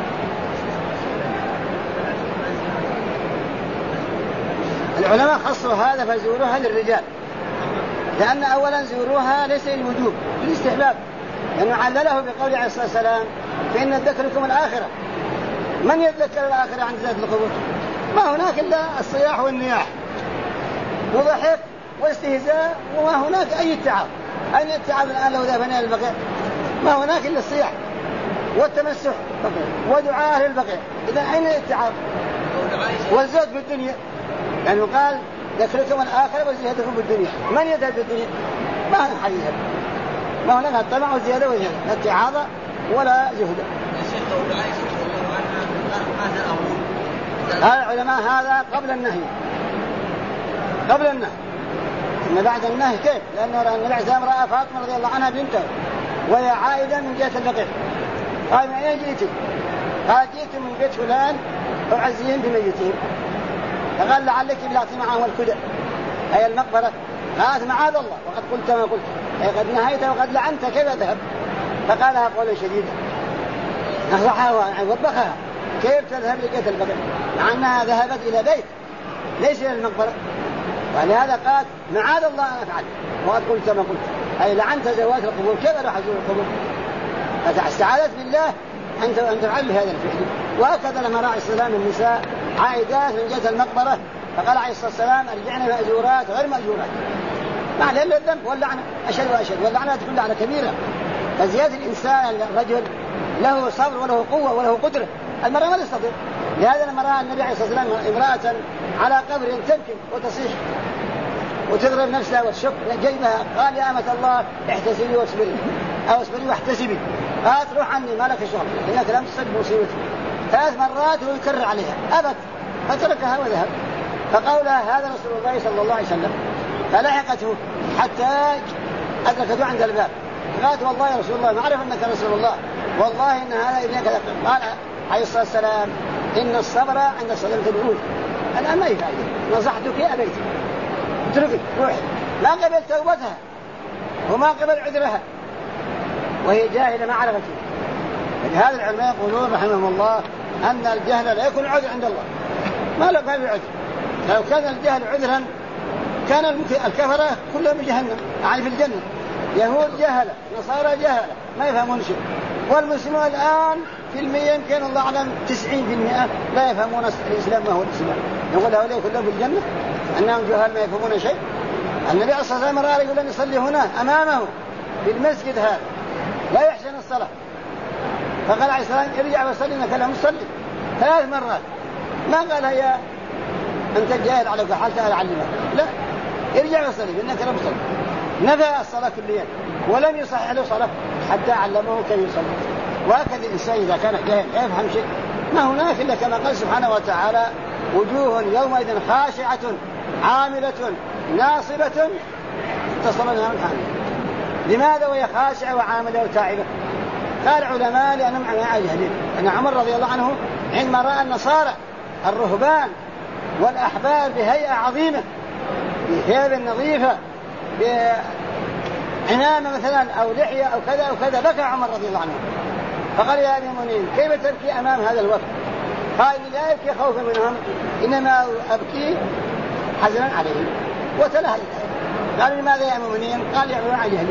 العلماء خصوا هذا فزوروها للرجال، لأن أولا زوروها ليس للوجوب، للاستحباب، لأنه علله بقول عليه الصلاة والسلام فإن ذكركم الآخرة. من يتذكر الآخرة عند ذات القبور؟ ما هناك إلا الصياح والنياح وضحك واستهزاء، وما هناك أي اتعاب. أين الاتعاب الآن لو ذهبنا للبقيع؟ ما هناك إلا الصياح والتمسح ودعاء للبقيع. إذا أين الاتعاب والزهد في الدنيا؟ يعني قال ذكركم الآخرة وزهدكم بالدنيا. من يذهب بالدنيا؟ ما هناك حد يذهب، ما هناك الطمع والزيادة والزهد، لا اتعاظ ولا زهد. هذا العلماء هذا قبل النهي، قبل النهي. إن بعد النهي كيف؟ لأنه النبي عليه الصلاة والسلام رأى فاطمة رضي الله عنها بنته وهي عائدة من جهة البقيع، قال من أين جئتي؟ قال جئت من بيت فلان أعزيهم بميتين. فقال لعلك بلعت معه الكدى أي المقبرة. قالت معاذ الله وقد قلت ما قلت، أي قد نهيت وقد لعنت، كيف أذهب؟ فقالها قولا شديدا نصحها ووبخها، كيف تذهب لجهة البقيع مع أنها ذهبت إلى بيت ليس إلى المقبرة؟ ولهذا قالت معاذ الله أن أفعل وقد قلت ما قلت، أي لعنت زوات القبور، كيف أروح أزور القبور؟ فاستعاذت بالله أن تفعل بهذا الفعل. وهكذا لما رأى السلام النساء عائدات من جهة المقبرة فقال عليه الصلاة والسلام ارجعنا مأجورات غير مأجورات، معنى إلا الذنب واللعنة أشد وأشد، واللعنة تكون لعنة كبيرة. فزيادة الإنسان الرجل له صبر وله قوة وله قدرة، المرأة ما تستطيع. لهذا لما رأى النبي عليه الصلاة والسلام امرأة على قبر تبكي وتصيح وتضرب نفسها وتشق جيبها، قال يا أمة الله احتسبي واصبري، أو اصبري واحتسبي. قالت روح عني ما لك شغل إنك لم تصب مصيبتي. 3 مرات ويكرر عليها أبت فتركها وذهب. فقولها هذا رسول الله صلى الله عليه وسلم، فلحقته حتى أدركته عند الباب، قالت والله يا رسول الله ما أعرف أنك رسول الله، والله إن هذا ابنك كذا. قال عليه الصلاة والسلام إن الصبر عند صدمة الوعود. الآن ما يفعل، نصحتك أبيت اتركي روحي، ما قبل توبتها وما قبل عذرها وهي جاهلة ما عرفت. فلهذا العلماء يقولون رحمهم الله أن الجهل لا يكون عذر عند الله، ما له قال عذر. لو كان الجهل عذرا كان الكفرة كلهم بجهنم يعني في الجنة. يهود جهلة، نصارى جهلة ما يفهمون شيء، والمسلمون الآن في المية يمكن الله أعلم 90% لا يفهمون الإسلام ما هو الإسلام. يقول هؤلاء كلهم في الجنة أنهم جهال ما يفهمون شيء. النبي صلى الله عليه وسلم رأى رجلا يصلي هنا أمامه في المسجد هذا لا يحسن الصلاة، فقال عليه السلام ارجع وصلي إنك لا مصلي 3 مرات. ما قال يا أنت جاهل على حال تعالى علمك، لا ارجع وصلي إنك لا مصلي. نفى الصلاة كليا ولم يصحح له صلاة حتى علمه كيف يصلي. وهكذا الإنسان إذا كان جاهل لا يفهم شيء. ما هناك إلا كما قال سبحانه وتعالى وجوه يومئذ خاشعة عاملة ناصبة تصلونها من حامل. لماذا وهي خاشعة وعاملة وتاعبة؟ قال علماء لأنهم عن جهلين. أن عمر رضي الله عنه عندما رأى النصارى الرهبان والأحبار بهيئة عظيمة بثياب نظيفة بعمامة مثلا أو لحية أو كذا أو كذا، بكى عمر رضي الله عنه فقال يا أمير المؤمنين كيف تبكي أمام هذا الوفد؟ قال لا يبكي خوفا منهم إنما أبكي حزنا عليهم. وتلا هذه الآية. قالوا لماذا يا أمير المؤمنين؟ قال يعملون عن جهلهم.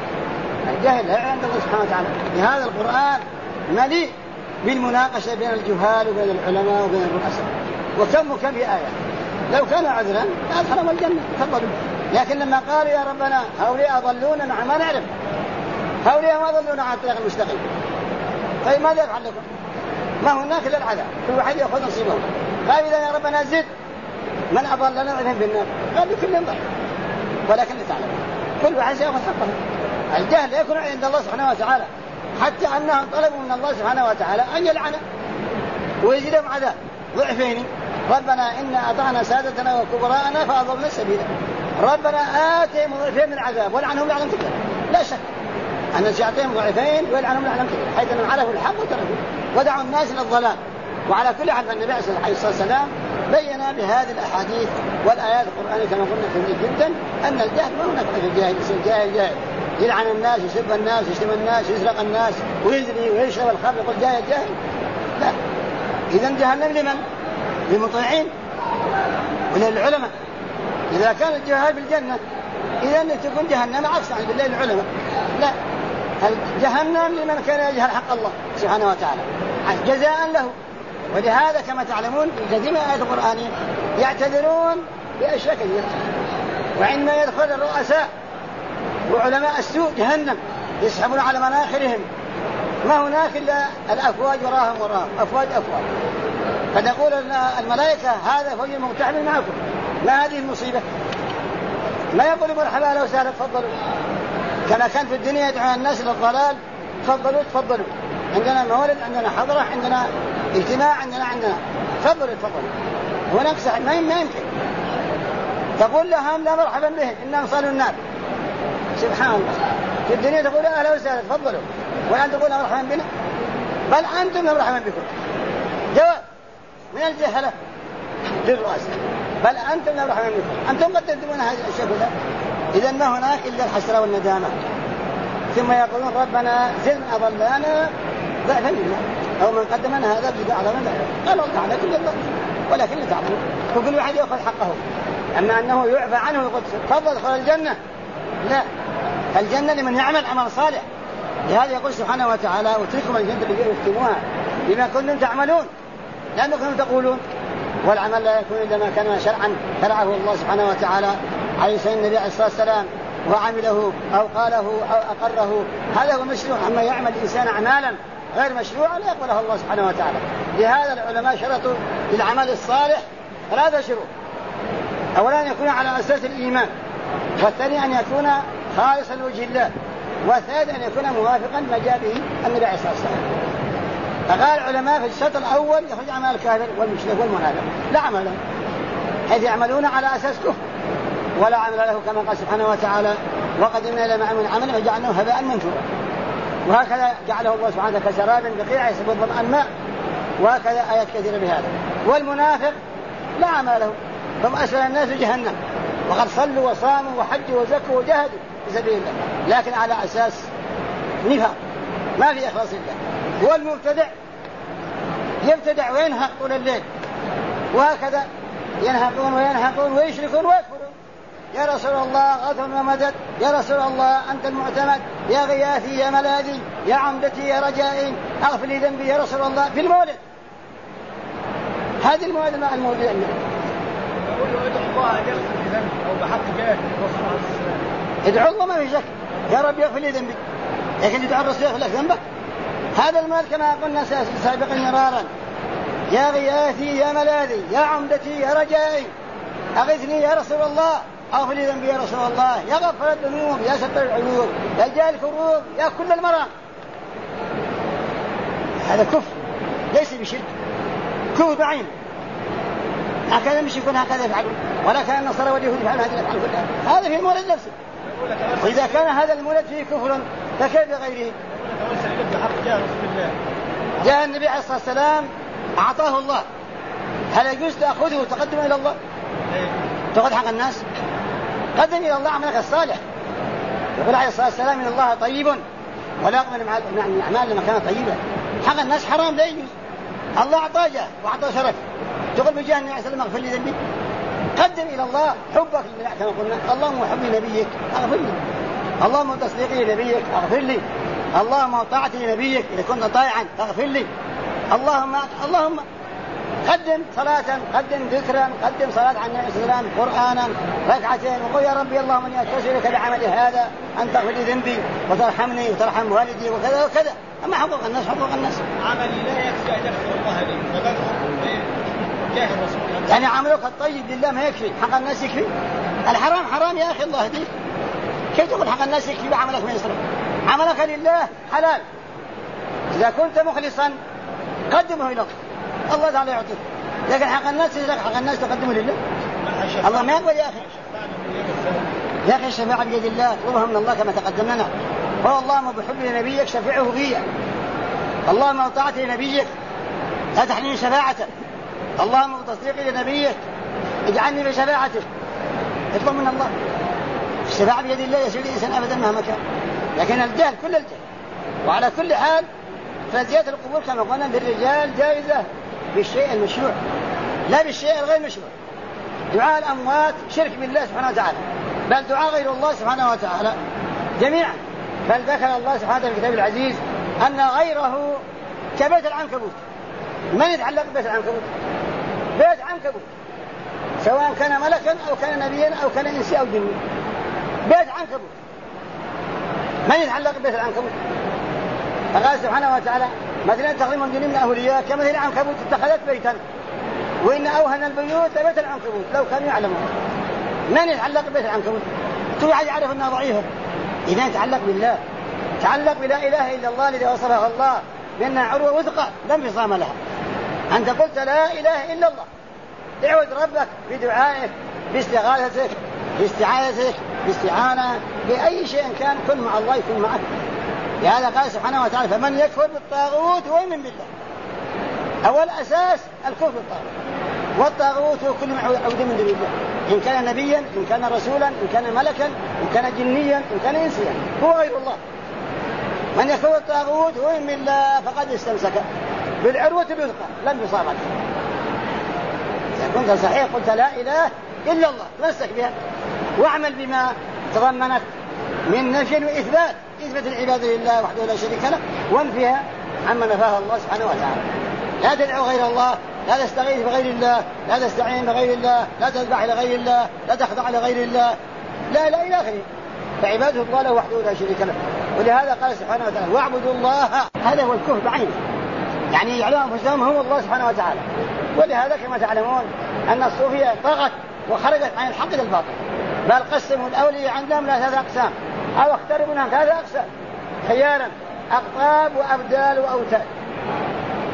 الجهل لا عند الله سبحانه وتعالى. لهذا القرآن مليء بالمناقشة بين الجهال وبين العلماء وبين الرؤساء. وكم بآية لو كان عذرا أدخلوا الجنة تفضلوا. لكن لما قالوا يا ربنا هؤلاء أضلونا نحن ما نعرف، هؤلاء ما ضلونا على الطريق المستقيم، طيب ماذا يفعل لكم؟ ما هناك إلا العذاب، كل واحد يأخذ نصيبه. قال إذا يا ربنا زد من أضلنا عذاب بالنار. قال كل ضل ولكن تعلم كل واحد سيأخذ حقه. الجهل لا يكون عند الله سبحانه وتعالى، حتى أنهم طلبوا من الله سبحانه وتعالى أن يلعنه ويزيدهم عذاب ضعفين. ربنا إنا أطعنا سادتنا وكبراءنا فأضلنا السبيل. ربنا آتهم ضعفين من العذاب ولعنهم لعنهم كثيرا. لا شك أن سيعطيهم ضعفين ويلعنهم لعنهم كثيرا، حيث أنهم عرفوا الحق وتركوه ودعوا الناس إلى الضلال. وعلى كل حال النبي عليه الصلاة والسلام بين بهذه الأحاديث والآيات القرآنية كما قلنا كثير جدا أن الجهل ما هناك في الجاهل، يصير جاهل يلعن الناس يسب الناس يشتم الناس يسرق الناس ويزني ويشرب الخمر يقول جاهل. لا. إذن جهنم لمن؟ للمطيعين وللعلماء. إذا كان الجهال بالجنة إذن تكون جهنم عكس عن بالله العلماء. لا، جهنم لمن كان يجهل حق الله سبحانه وتعالى جزاء له. ولهذا كما تعلمون في كثير من الآيات القرآنية يعتذرون بأشياء كثيرة. وعندما يدخل الرؤساء وعلماء السوء جهنم يسحبون على مناخرهم، ما هناك إلا الأفواج وراهم أفواج. فتقول الملائكة هذا فوج مقتحم معكم، ما هذه المصيبة؟ ما يقول مرحبا لو سهلا تفضلوا، كما كان في الدنيا يدعون الناس إلى الضلال تفضلوا عندنا مولد عندنا حضرة عندنا اجتماع عندنا تفضلوا هناك سحب ما يمكن. تقول لهم لا مرحبا بهم إنهم صالوا النار. سبحان الله، في الدنيا تقول أهلا وسهلا تفضلوا، والآن تقول مرحبا بنا، بل أنتم مرحبا بكم. جواب من الجهلة للرؤساء، بل أنتم مرحبا بكم، أنتم قد تدمون هذه الأشياء كلها. إذن ما هناك إلا الحسرة والندامة. ثم يقولون ربنا زد أضلانا ضعفا منا أو من قدمنا هذا بجد أعظم ضعفا. قال الله على كل الله ولكن لا تعلمون. وكل واحد يأخذ حقه، أما أنه يعفى عنه ويقول تفضل ادخل الجنة، لا، الجنة لمن يعمل عمل صالح. لهذا يقول سبحانه وتعالى وتلكم الجنة التي أورثتموها بما كنتم تعملون لا ما كنتم تقولون. والعمل لا يكون إلا ما كان شرعا شرعه الله سبحانه وتعالى عليه سيدنا النبي عليه الصلاة والسلام وعمله أو قاله أو أقره، هذا هو مشروع. أما يعمل الإنسان أعمالا غير مشروعة لا يقبلها الله سبحانه وتعالى. لهذا العلماء شرطوا للعمل الصالح 3 شروط. أولا أن يكون على أساس الإيمان، والثاني أن يكون خالصا لوجه الله، والثالث أن يكون موافقا ما جاء به النبي عليه الصلاة والسلام. فقال العلماء في الشرط الأول يخرج أعمال الكافر والمشرك والمنافق لا عمل له، حيث يعملون على أساس كفر ولا عمل له، كما قال سبحانه وتعالى وقدمنا إلى ما عملوا من عمل وجعلناه هباء منثورا. وهكذا جعله الله سبحانه كسراب بقيع يسبب الظمآن ماء، وهكذا آيات كثيرة بهذا. والمنافق لا عمل له، هم أسفل الناس جهنم، وقد صلوا وصاموا وحجوا وزكوا وجاهدوا في سبيل الله، لكن على أساس نفاق ما في إخلاص الله. والمبتدع يبتدع وينهق طول الليل، وهكذا ينهقون وينهقون ويشركون ويكفرون. يا رسول الله غوث ومدد، يا رسول الله أنت المعتمد، يا غياثي يا ملاذي، يا عمدتي يا رجائي، أغفر لي ذنبي يا رسول الله في المولد. هذه المولد المولد ادعو الله أن يغفر لي ذنبي أو بحق جاه الرسول عليه السلام. ادعو الله ما في شك، يا رب يغفر لي ذنبي، لكن يدعو الرسول يغفر لك ذنبك. هذا المال كما قلنا سابقا مرارا، يا غياثي يا ملاذي، يا عمدتي يا رجائي، أغثني يا رسول الله، أغفر لي ذنبي يا رسول الله، يا غفر الذنوب، يا ستر العيوب، يا جاء الكروب، يا كل المرام. هذا كفر ليس بشرك، كفر بعينه. هكذا مش يكون هكذا يفعلون، ولا كان النصارى واليهود يفعلون هذه الأفعال كلها. هذا في المولد نفسه، وإذا كان هذا المولد فيه كفر فكيف بغيره؟ جاء النبي عليه الصلاة والسلام أعطاه الله، هل يجوز تأخذه وتقدم إلى الله؟ تأخذ حق الناس؟ قدم إلى الله عملك الصالح. يقول عليه الصلاة والسلام إن الله طيب ولا يقبل من الأعمال لما كانت طيبة. حق الناس حرام لا يجوز. الله أعطاه جاه وأعطاه شرف، تقول بجاه النبي عليه الصلاة والسلام اغفر لي ذنبي. قدم إلى الله حبك لله كما قلنا، اللهم حب نبيك اغفر لي، اللهم تصديقي لنبيك اغفر لي، اللهم طاعتي لنبيك إذا كنت طائعا اغفر لي، اللهم قدم صلاة، قدم ذكرا، قدم صلاة على النبي صلى الله عليه وسلم، قرآنا، ركعتين، وقل يا ربي اللهم اني استغفرك بعملي هذا ان تغفر لي ذنبي وترحمني وترحم والدي وكذا وكذا. اما حقوق الناس حقوق الناس عملي لا يكفي ان يغفر الله لي، فبدخل جاه الرسول. يعني عملك الطيب لله ما يكفي، حق الناس يكفي؟ الحرام حرام يا اخي، الله يهديك. كيف تقول حق الناس يكفي بعملك ما يصرف؟ عملك لله حلال، اذا كنت مخلصا قدمه الى الله تعالى يعطيك، لكن حق الناس يزرق، حق الناس تقدمه لله. الله ما يقبل يا أخي. يا أخي الشفاعة بيد الله، اطلبها من الله كما تقدم لنا. هو اللهم بحب لنبيك شفعه فيا، اللهم بطاعتي لنبيك لا تحرمني شفاعته، اللهم بتصديقي لنبيك اجعلني بشفاعته. اطلب من الله. الشفاعة بيد الله يسير الإنسان أبدا مهما كان، لكن الجهل كل الجهل. وعلى كل حال فزيادة القبور كما قلنا للرجال جائزة بالشيء المشروع لا بالشيء الغير مشروع. دعاء الأموات شرك بالله سبحانه وتعالى، بل دعاء غير الله سبحانه وتعالى جميعا. بل ذكر الله سبحانه في الكتاب العزيز أن غيره كبيت العنكبوت. من يتعلق ببيت العنكبوت؟ بيت عنكبوت، سواء كان ملكا أو كان نبيا أو كان إنسي أو جني، بيت عنكبوت. من يتعلق ببيت العنكبوت؟ فقال سبحانه وتعالى مثلا تقريبا من من أهلياء كمثل العنكبوت اتخذت بيتا وإن أوهن البيوت بيت العنكبوت لو كانوا يعلمون. من يتعلق ببيت العنكبوت؟ كل واحد يعرف أنها ضعيفة. إذا يتعلق بالله، تعلق بلا إله إلا الله الذي وصفها الله بأنها عروة وثقة لا انفصام لها. أنت قلت لا إله إلا الله، اعوذ ربك بدعائك باستغاثتك باستعاذتك باستعانة بأي شيء كان، كن مع الله يكون معك. لهذا قال سبحانه وتعالى فمن يكفر بالطاغوت ويؤمن بالله. أول أساس الكفر بالطاغوت، والطاغوت هو كل ما يعبد من دون الله، إن كان نبيا إن كان رسولا إن كان ملكا إن كان جنيا إن كان إنسيا، هو غير الله. من يكفر بالطاغوت ويؤمن بالله فقد استمسك بالعروة الوثقى لا انفصام لها. إذا كنت صحيح قلت لا إله إلا الله تمسك بها واعمل بما تضمنت من نفي وإثبات، إثبات العبادة لله وحده لا شريك له، وانفيها عما نفاه الله سبحانه وتعالى. لا تدعو غير الله، لا تستغيث بغير الله، لا تستعين بغير الله، لا تذبح لغير الله، لا تخضع لغير الله، لا إلى آخره. فعباده الله له وحده لا شريك له. ولهذا قال سبحانه وتعالى واعبدوا الله. هذا هو الكفر بعينه، يعني يعلم أنفسهم هو الله سبحانه وتعالى. ولهذا كما تعلمون أن الصوفية طغت وخرجت عن الحق إلى الباطل، بل قسموا الأولياء عندهم لا 3 أقسام أو اختاروا منها 3 أقسام خيارا: أقطاب وأبدال وأوتاد.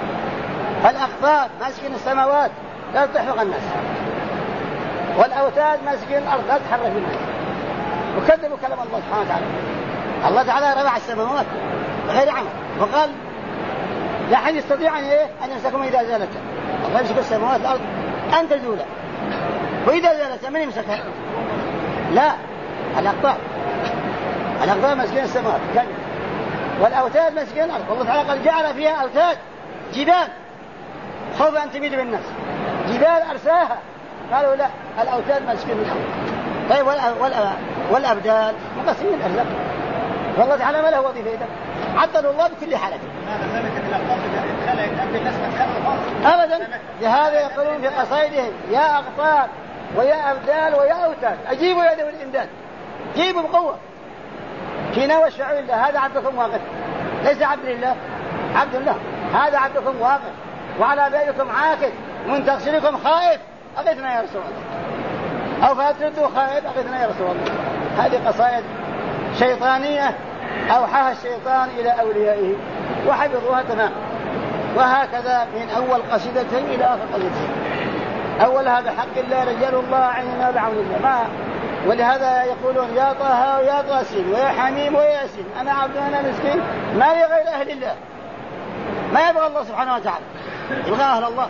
فالأقطاب ماسكين السماوات لا تحرق الناس، والأوتاد ماسكين الأرض لا تحرك الناس، وكذبوا كلام الله سبحانه وتعالى. الله تعالى رفع السماوات بغير عمل وقال لا أحد يستطيع أن يمسكهم إذا زالت. الله يمسك السماوات والأرض أن تزولا، وإذا زالت من يمسكها؟ لا، الأقطاب مسكين السماوات والأوتاد مسكين الأرض. والله تعالى قال جعل فيها أوتاد جبال خوف أن تميل بالناس، جبال أرساها. قالوا لا، الأوتاد مسكين الأرض. طيب والأبدال مقسمين الأرزاق. والله تعالى ما له وظيفة إذا عطلوا الله بكل حالة. أبدا، لهذا يقولون في قصائدهم يا أقطاب ويا أبدال ويا أوتاد أجيبوا يا ذوي الإمداد، جيبوا بقوة كنا والشعور الله. هذا عبدكم واقف، ليس عبد لله، عبد الله. هذا عبدكم واقف وعلى بابكم عاكف، من تغسلكم خائف أغثنا يا رسول الله، أو فاتردوا خائف أغثنا يا رسول الله. هذه قصائد شيطانية أوحاها الشيطان إلى أوليائه وحفظوها تمام. وهكذا من أول قصيدتين إلى آخر قصيدتين. أولها بحق الله رجال الله عيننا بعون الله ما. ولهذا يقولون يا طه ويا طاسين ويا حميم ويا ياسين أنا عبد أنا مسكين ما لي غير أهل الله. ما يبغى الله سبحانه وتعالى، يبغى أهل الله.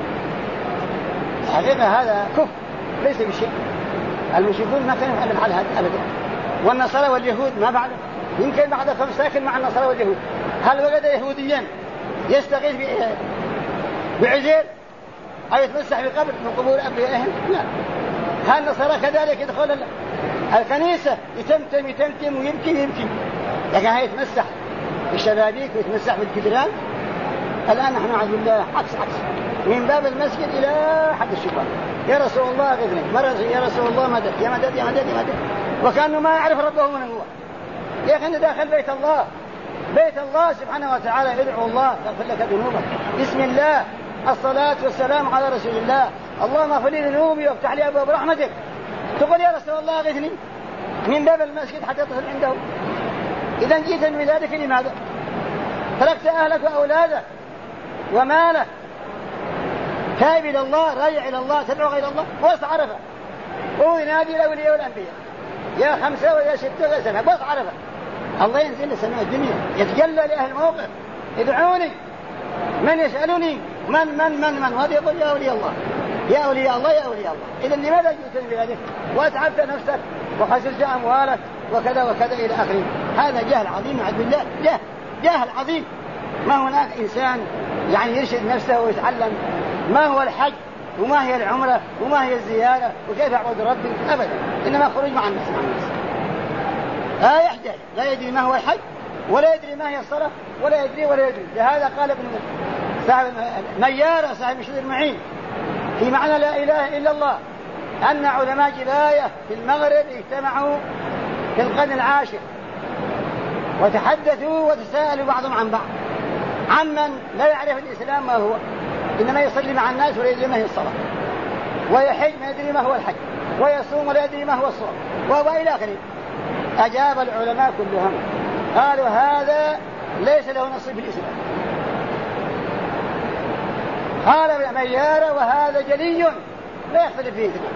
حقيقة هذا كفر ليس بشيء. المشركون ما كانوا يفعلون على هذا أبدا، والنصارى واليهود ما فعلوا. يمكن بعد 5 ساكن مع النصارى واليهود. هل وجد يهوديا يستغيث بعزير أو يتمسح بقبر من قبور أنبيائهم؟ لا. هل النصارى كذلك يدخل الكنيسة يتمتم ويبكي، لكن هي يتمسح بالشبابيك ويتمسح بالجدران؟ الآن نحن عز بالله عكس من باب المسجد إلى حد الشباك يا رسول الله غذني، مرة يا رسول الله مدد يا مدد يا مدد يا مدد، وكأنه ما يعرف ربه من هو. يا أخي أنت داخل بيت الله سبحانه وتعالى، ادعو الله يغفر لك ذنوبك، بسم الله، الصلاة والسلام على رسول الله، اللهم اغفر لي ذنوبي وافتح لي أبواب رحمتك. تقول يا رسول الله غثني من باب المسجد حتى تصل عنده. إذا جئت من ولادك لماذا؟ تركت أهلك وأولادك ومالك تائب إلى الله راجع إلى الله تدعو غير الله. وسط عرفة هو ينادي الأولياء والأنبياء يا 5 ويا 6 ويا 7 وسط عرفة. الله ينزل لسماء الدنيا يتجلى لأهل الموقف ادعوني من يسألني من وهذا يقول يا أولياء الله يا أولياء الله يا أولياء الله. إذا لماذا جئتني بهذه وأتعبت نفسك وخسرت أموالك وكذا وكذا إلى آخره؟ هذا جهل عظيم عز بالله، جهل عظيم. ما هناك إنسان يعني يرشد نفسه ويتعلم ما هو الحج وما هي العمرة وما هي الزيارة وكيف أعبد ربي أبدا، إنما خروج مع الناس لا يحتاج، لا يدري ما هو الحج ولا يدري ما هي الصلاة ولا يدري. لهذا قال ابن صاحب ميارة صاحب مشهد المعين في معنى لا إله إلا الله أن علماء جباية في المغرب اجتمعوا في القرن العاشر وتحدثوا وتساءلوا بعضهم عن بعض عمن لا يعرف الإسلام ما هو، إنما يصلي مع الناس ولا يدري ما هي الصلاة، ويحج ما يدري ما هو الحج، ويصوم ولا يدري ما هو الصوم، وإلى آخره. أجاب العلماء كلهم قالوا هذا ليس له نصيب في الإسلام. قال ميارة وهذا جلي لا يختلف فيه اثنين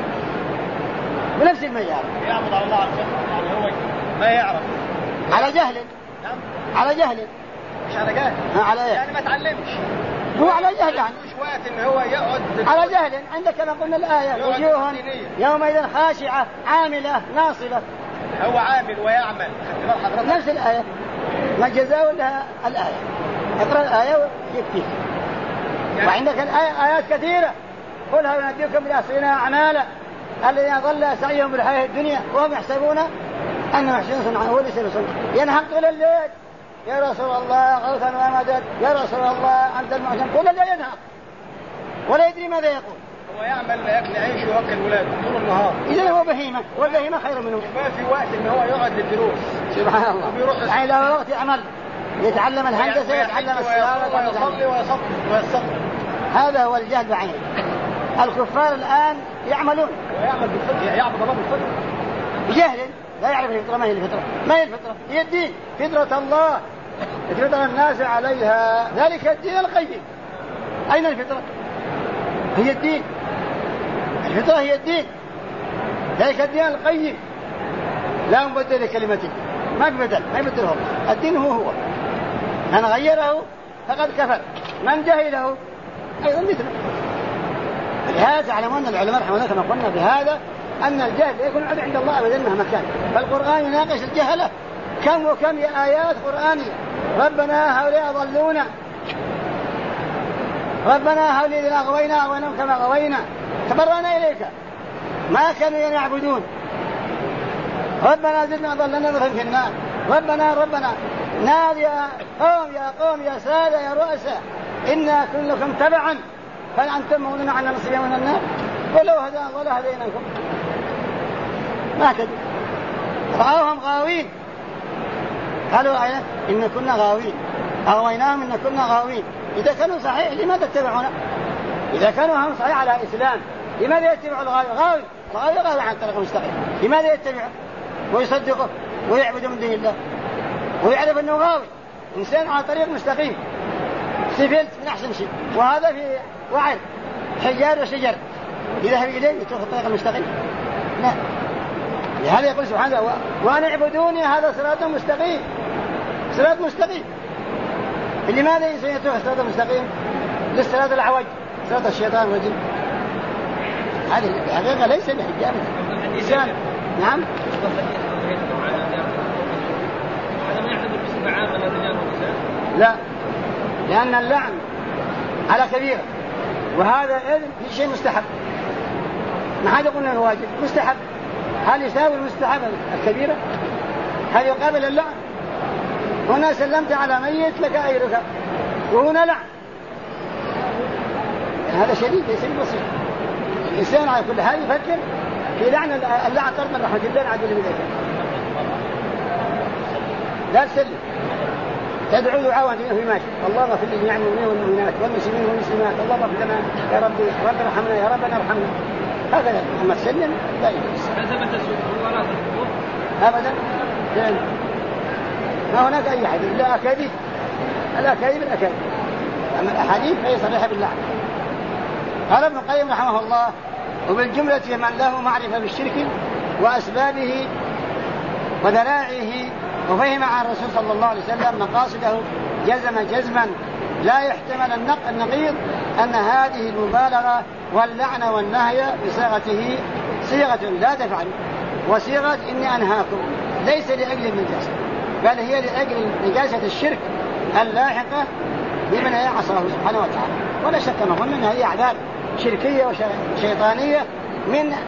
بنفس الميارة. يعبد على الله عز وجل يعني هو ما يعرف على جهل. نعم. على جهل مش على جهل على إيه؟ يعني ما تعلمش هو على جهل يعني مش وقت إن هو يقعد على جهل. عندك كما قلنا الآية وجوه يومئذ خاشعة عاملة ناصبة. هو عامل ويعمل نفس الآية ما جزاء لها الآية. اقرأ الآية ويكفيك يعني. وعندك آيات كثيرة قل هل ننبئكم بالأخسرين أعمالا الذين ضل سعيهم بالحياة الدنيا وهم يحسبون أنهم يحسنون صنعا هو ليس بصنع. ينهق طول الليل يا رسول الله غوثا ومدد يا رسول الله أنت المعجم طول الليل ينهق ولا يدري ماذا يقول. هو يعمل لأكل عيش ويأكل ولاده طول النهار. إذا هو بهيمة والبهيمة خير منه. ما في وقت إن هو يقعد للدروس. سبحان الله. يعني له وقت يعمل يتعلم الهندسة يتعلم السيارة ويصلي ويصلي. هذا هو الجهل بعينه. الكفار الآن يعملون ويعمل بالفطرة يعبد الله بالفطرة بجهل لا يعرف الفطرة. ما هي الفطرة؟ ما هي الفطرة؟ هي الدين فطرة الله فطرة الناس عليها ذلك الدين القيم أين الفطرة؟ هي الدين، الفطرة هي الدين، ذلك الدين القيم لا مبدل لكلمته، ما بدل، ما يبدله الله، الدين هو من غيره فقد كفر، من جهله أيضا مثله. لهذا تعلمون العلماء رحمه الله كما قلنا بهذا أن الجهل يكون عند الله أبدا مهما كان، فالقرآن يناقش الجهلة كم وكم آيات قرآنية. ربنا هؤلاء أضلونا، ربنا هؤلاء الذين أغوينا أغويناهم كما غوينا، تبرأنا إليك ما كانوا يعبدون، ربنا زدنا أضلنا ضرهم في النار، ربنا نار يا قوم يا سادة يا رؤساء إنا كلكم تبعا فهل أنتم مغنون عنا نصيبا من النار ولو هدانا ولا هديناكم ما تدري. رأوهم غاوين قالوا إن كنا غاوين، أغويناهم إن كنا غاوين. إذا كانوا صحيح لماذا تتبعون؟ إذا كانوا هم صحيح على إسلام لماذا يتبعوا الغاوي؟ غاوي عن طريق مستقيم، لماذا يتبعوا ويصدقوا ويعبدوا من دون الله ويعرف أنه غاوي إنسان على طريق مستقيم سفلت من أحسن شيء، وهذا في وعر حجار وشجر يذهب إليه يترك الطريق المستقيم؟ لا. لهذا يقول سبحانه وأن اعبدوني هذا صراط مستقيم، صراط مستقيم. لماذا إنسان يترك الصراط المستقيم للصراط الأعوج صراط الشيطان والجن؟ هذه الحقيقة ليس بحجاب الإنسان. نعم. لا، لأن اللعن على كبيرة وهذا إذن في شيء مستحب، ما حد يقول انه واجب، مستحب. هل يساوي المستحب الكبيرة؟ هل يقابل اللعن؟ هنا سلمت على ميت لك أجرك وهنا لعن، يعني هذا شديد ليس بسيط. الإنسان على كل حال يفكر في لعن اللعن طرد من رحمة الله عز وجل. لا تسلم، تدعو دعاء في ماشي، اللهم اغفر لجميع المؤمنين والمؤمنات والمسلمين والمسلمات، اللهم اغفر لنا يا ربي، رب ارحمنا يا ربنا ارحمنا. هكذا محمد سلم لا يجوز. هل ثبت السجود ولا الحضور؟ ابدا، ما هناك اي حديث، لا اكاذيب، الاكاذيب الاكاذيب، اما الاحاديث فهي صريحه باللعن. قال ابن القيم رحمه الله: وبالجمله من له معرفه بالشرك واسبابه وذرائعه وفهم عن الرسول صلى الله عليه وسلم مقاصده جزما لا يحتمل النقيض أن هذه المبالغة واللعن والنهي بصيغته صيغة لا تفعل وصيغة إني أنهاكم، ليس لأجل النجاسة بل هي لأجل نجاسة الشرك اللاحقة بمن يعصاه سبحانه وتعالى. ولا شك ما قلنا أنها هي أعذار شركية وشيطانية من